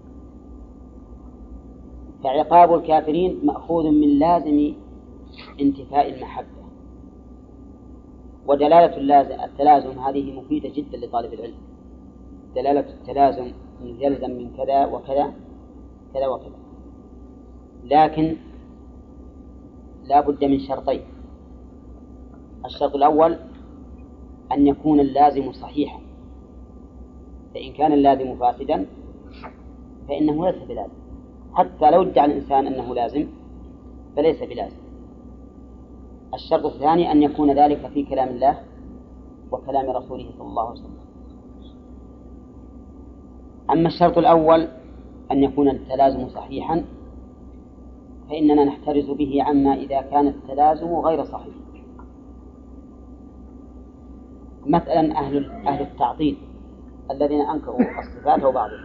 فعقاب الكافرين مأخوذ من لازم انتفاء المحبة. ودلالة التلازم هذه مفيدة جدا لطالب العلم. دلالة التلازم يلزم من كذا وكذا كذا وكذا، لكن لا بد من شرطين. الشرط الأول أن يكون اللازم صحيحا، فإن كان اللازم فاسدا فإنه ليس بلازم، حتى لو ادعى الإنسان أنه لازم فليس بلازم. الشرط الثاني أن يكون ذلك في كلام الله وكلام رسوله صلى الله عليه وسلم. أما الشرط الأول أن يكون التلازم صحيحا فإننا نحترز به عما إذا كان التلازم غير صحيح. مثلا أهل أهل التعطيل الذين أنكروا الصفات وبعضها،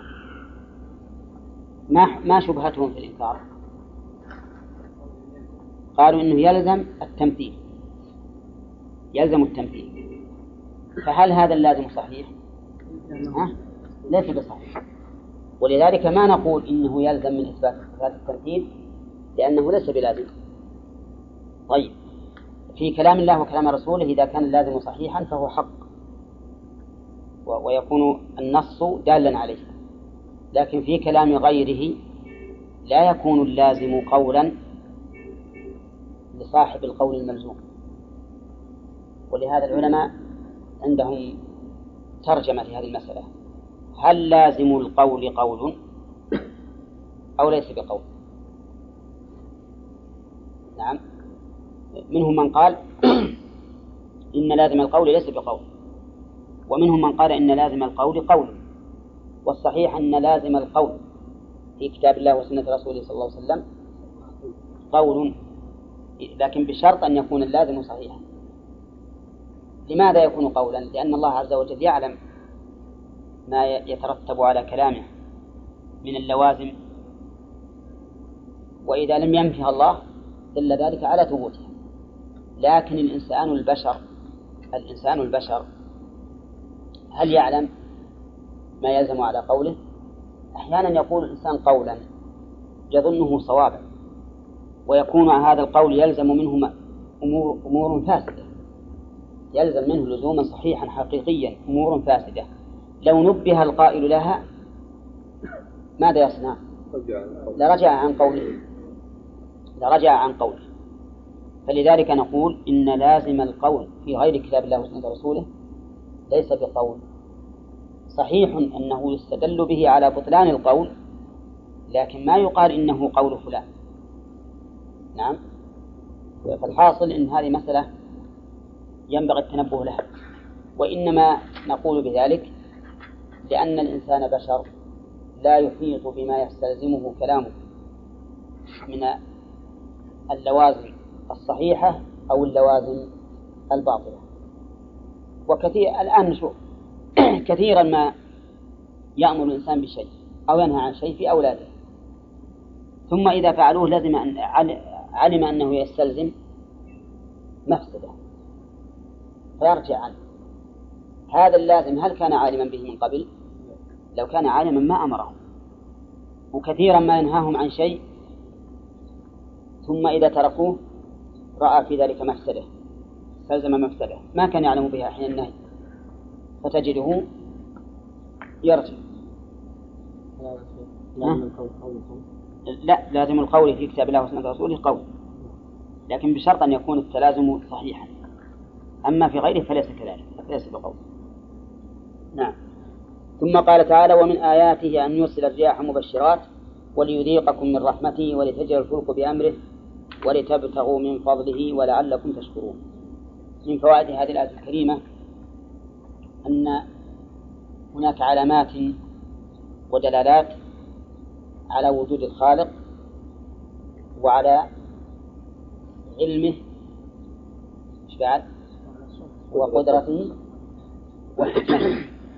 ما ما شبهتهم في الإنكار؟ قالوا إنه يلزم التمثيل، يلزم التمثيل، فهل هذا اللازم صحيح؟ ها؟ ليس بصحيح. ولذلك ما نقول إنه يلزم من إثبات صفات التمثيل لأنه ليس بلازم. طيب، في كلام الله وكلام رسوله إذا كان اللازم صحيحا فهو حق ويكون النص دالا عليه، لكن في كلام غيره لا يكون اللازم قولا لصاحب القول الملزوم. ولهذا العلماء عندهم ترجمة لهذه المسألة: هل لازم القول قول أو ليس بقول؟ نعم، منهم من قال إن لازم القول ليس بقول، ومنهم من قال إن لازم القول قول. والصحيح أن لازم القول في كتاب الله وسنة رسوله صلى الله عليه وسلم قول، لكن بشرط أن يكون اللازم صحيحا. لماذا يكون قولا؟ لأن الله عز وجل يعلم ما يترتب على كلامه من اللوازم، وإذا لم ينفها الله دل ذلك على ثبوتها. لكن الإنسان البشر الإنسان البشر هل يعلم ما يلزم على قوله؟ أحيانا يقول الإنسان قولا يظنه صوابا، ويكون هذا القول يلزم منه أمور, أمور فاسدة، يلزم منه لزوما صحيحا حقيقيا أمور فاسدة. لو نبه القائل لها ماذا يصنع؟ لرجع عن قوله لرجع عن قوله فلذلك نقول إن لازم القول في غير كتاب الله وسنة رسوله ليس بقول. صحيح أنه يستدل به على بطلان القول، لكن ما يقال إنه قول فلان. نعم، فالحاصل إن هذه مسألة ينبغي التنبه لها، وإنما نقول بذلك لأن الإنسان بشر لا يحيط بما يستلزمه كلامه من اللوازم الصحيحة أو اللوازم الباطلة. وكثير الآن نشوف كثيرا ما يأمر الإنسان بشيء أو ينهى عن شيء في أولاده، ثم إذا فعلوه لازم أن علم أنه يستلزم مفسدة فيرجع عنه. هذا اللازم هل كان عالما به من قبل؟ لو كان عالما ما أمره. وكثيرا ما ينهاهم عن شيء ثم إذا تركوه رأى في ذلك مفسدة، استلزم مفسدة ما كان يعلم بها حين النهي، فتجده يرجع. لا، لازم القول في كتاب الله وسنة رسوله قول، لكن بشرط أن يكون التلازم صحيحا. أما في غيره فليس كذلك، فليس بقول. نعم. ثم قال تعالى: ومن آياته أن يرسل الرياح مبشرات وليذيقكم من رحمته ولتجري الفلك بأمره ولتبتغوا من فضله ولعلكم تشكرون. من فوائد هذه الآية الكريمة أن هناك علامات ودلالات على وجود الخالق وعلى علمه بعد وقدرته وحكمته.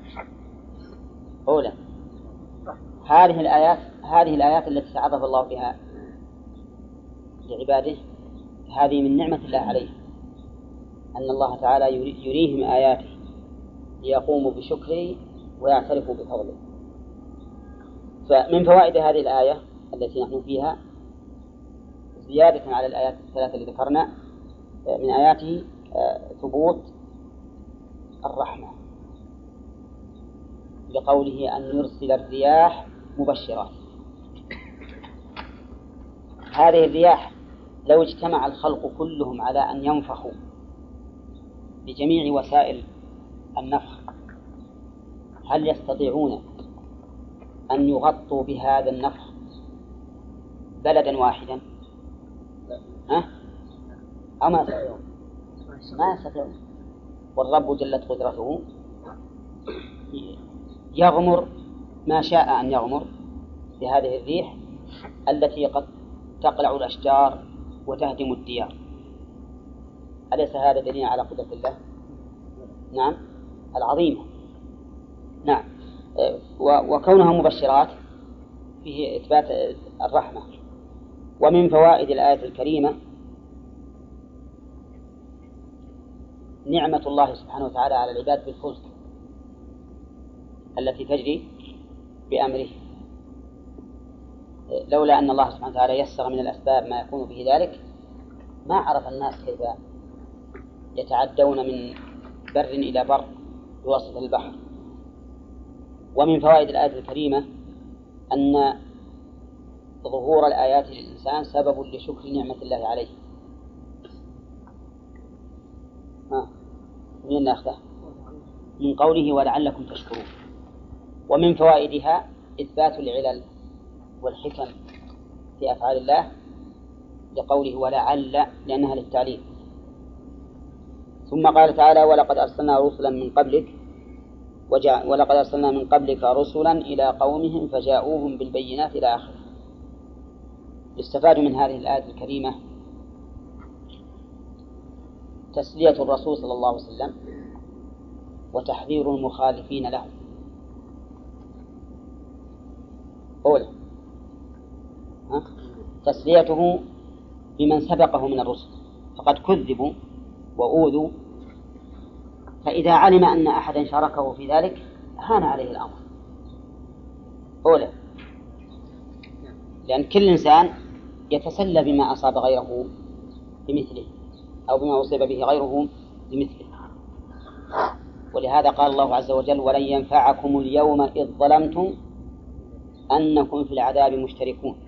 أولا هذه الآيات هذه الآيات التي تعرف الله بها لعباده هذه من نعمة الله عليه، أن الله تعالى يريهم آياته ليقوموا بشكره ويعترفوا بفضله. فمن فوائد هذه الآية التي نحن فيها زيادة على الآيات الثلاثة اللي ذكرنا من آياته ثبوت الرحمة لقوله أن يرسل الرياح مبشرات. هذه الرياح لو اجتمع الخلق كلهم على أن ينفخوا بجميع وسائل النفخ هل يستطيعون أن يغطوا بهذا النفخ بلدا واحدا؟ ها؟ أو ما يستطيعون؟ ما يستطيعون. والرب جلت قدرته يغمر ما شاء أن يغمر بهذه الريح التي قد تقلع الأشجار وتهدم الديار. أليس هذا دليل على قدرة الله؟ نعم، العظيمة. نعم. وكونها مبشرات فيه إثبات الرحمة. ومن فوائد الآية الكريمة نعمة الله سبحانه وتعالى على العباد بالفلك التي تجري بأمره. لولا أن الله سبحانه وتعالى يسر من الأسباب ما يكون به ذلك ما عرف الناس كيف يتعدون من بر إلى بر بواسطة البحر. ومن فوائد الآية الكريمة أن ظهور الآيات للإنسان سبب لشكر نعمة الله عليه. ها من ناخذه من قوله ولعلكم تشكرون. ومن فوائدها إثبات العلل والحكم في أفعال الله لقوله ولعل لأنها للتعليل. ثم قال تعالى ولقد أرسلنا رسلا من قبلك وجاء ولقد أرسلنا من قبلك رسلا إلى قومهم فجاءوهم بالبينات إلى آخره. يستفاد من هذه الآية الكريمة تسلية الرسول صلى الله عليه وسلم وتحذير المخالفين له. أولا تسليته بمن سبقه من الرسل فقد كذبوا وأوذوا، فإذا علم أن أحدا شاركه في ذلك هان عليه الأمر. أولا لأن كل إنسان يتسلى بما أصاب غيره بمثله أو بما أصيب به غيره بمثله، ولهذا قال الله عز وجل ولن ينفعكم اليوم إذ ظلمتم أنكم في العذاب مشتركون.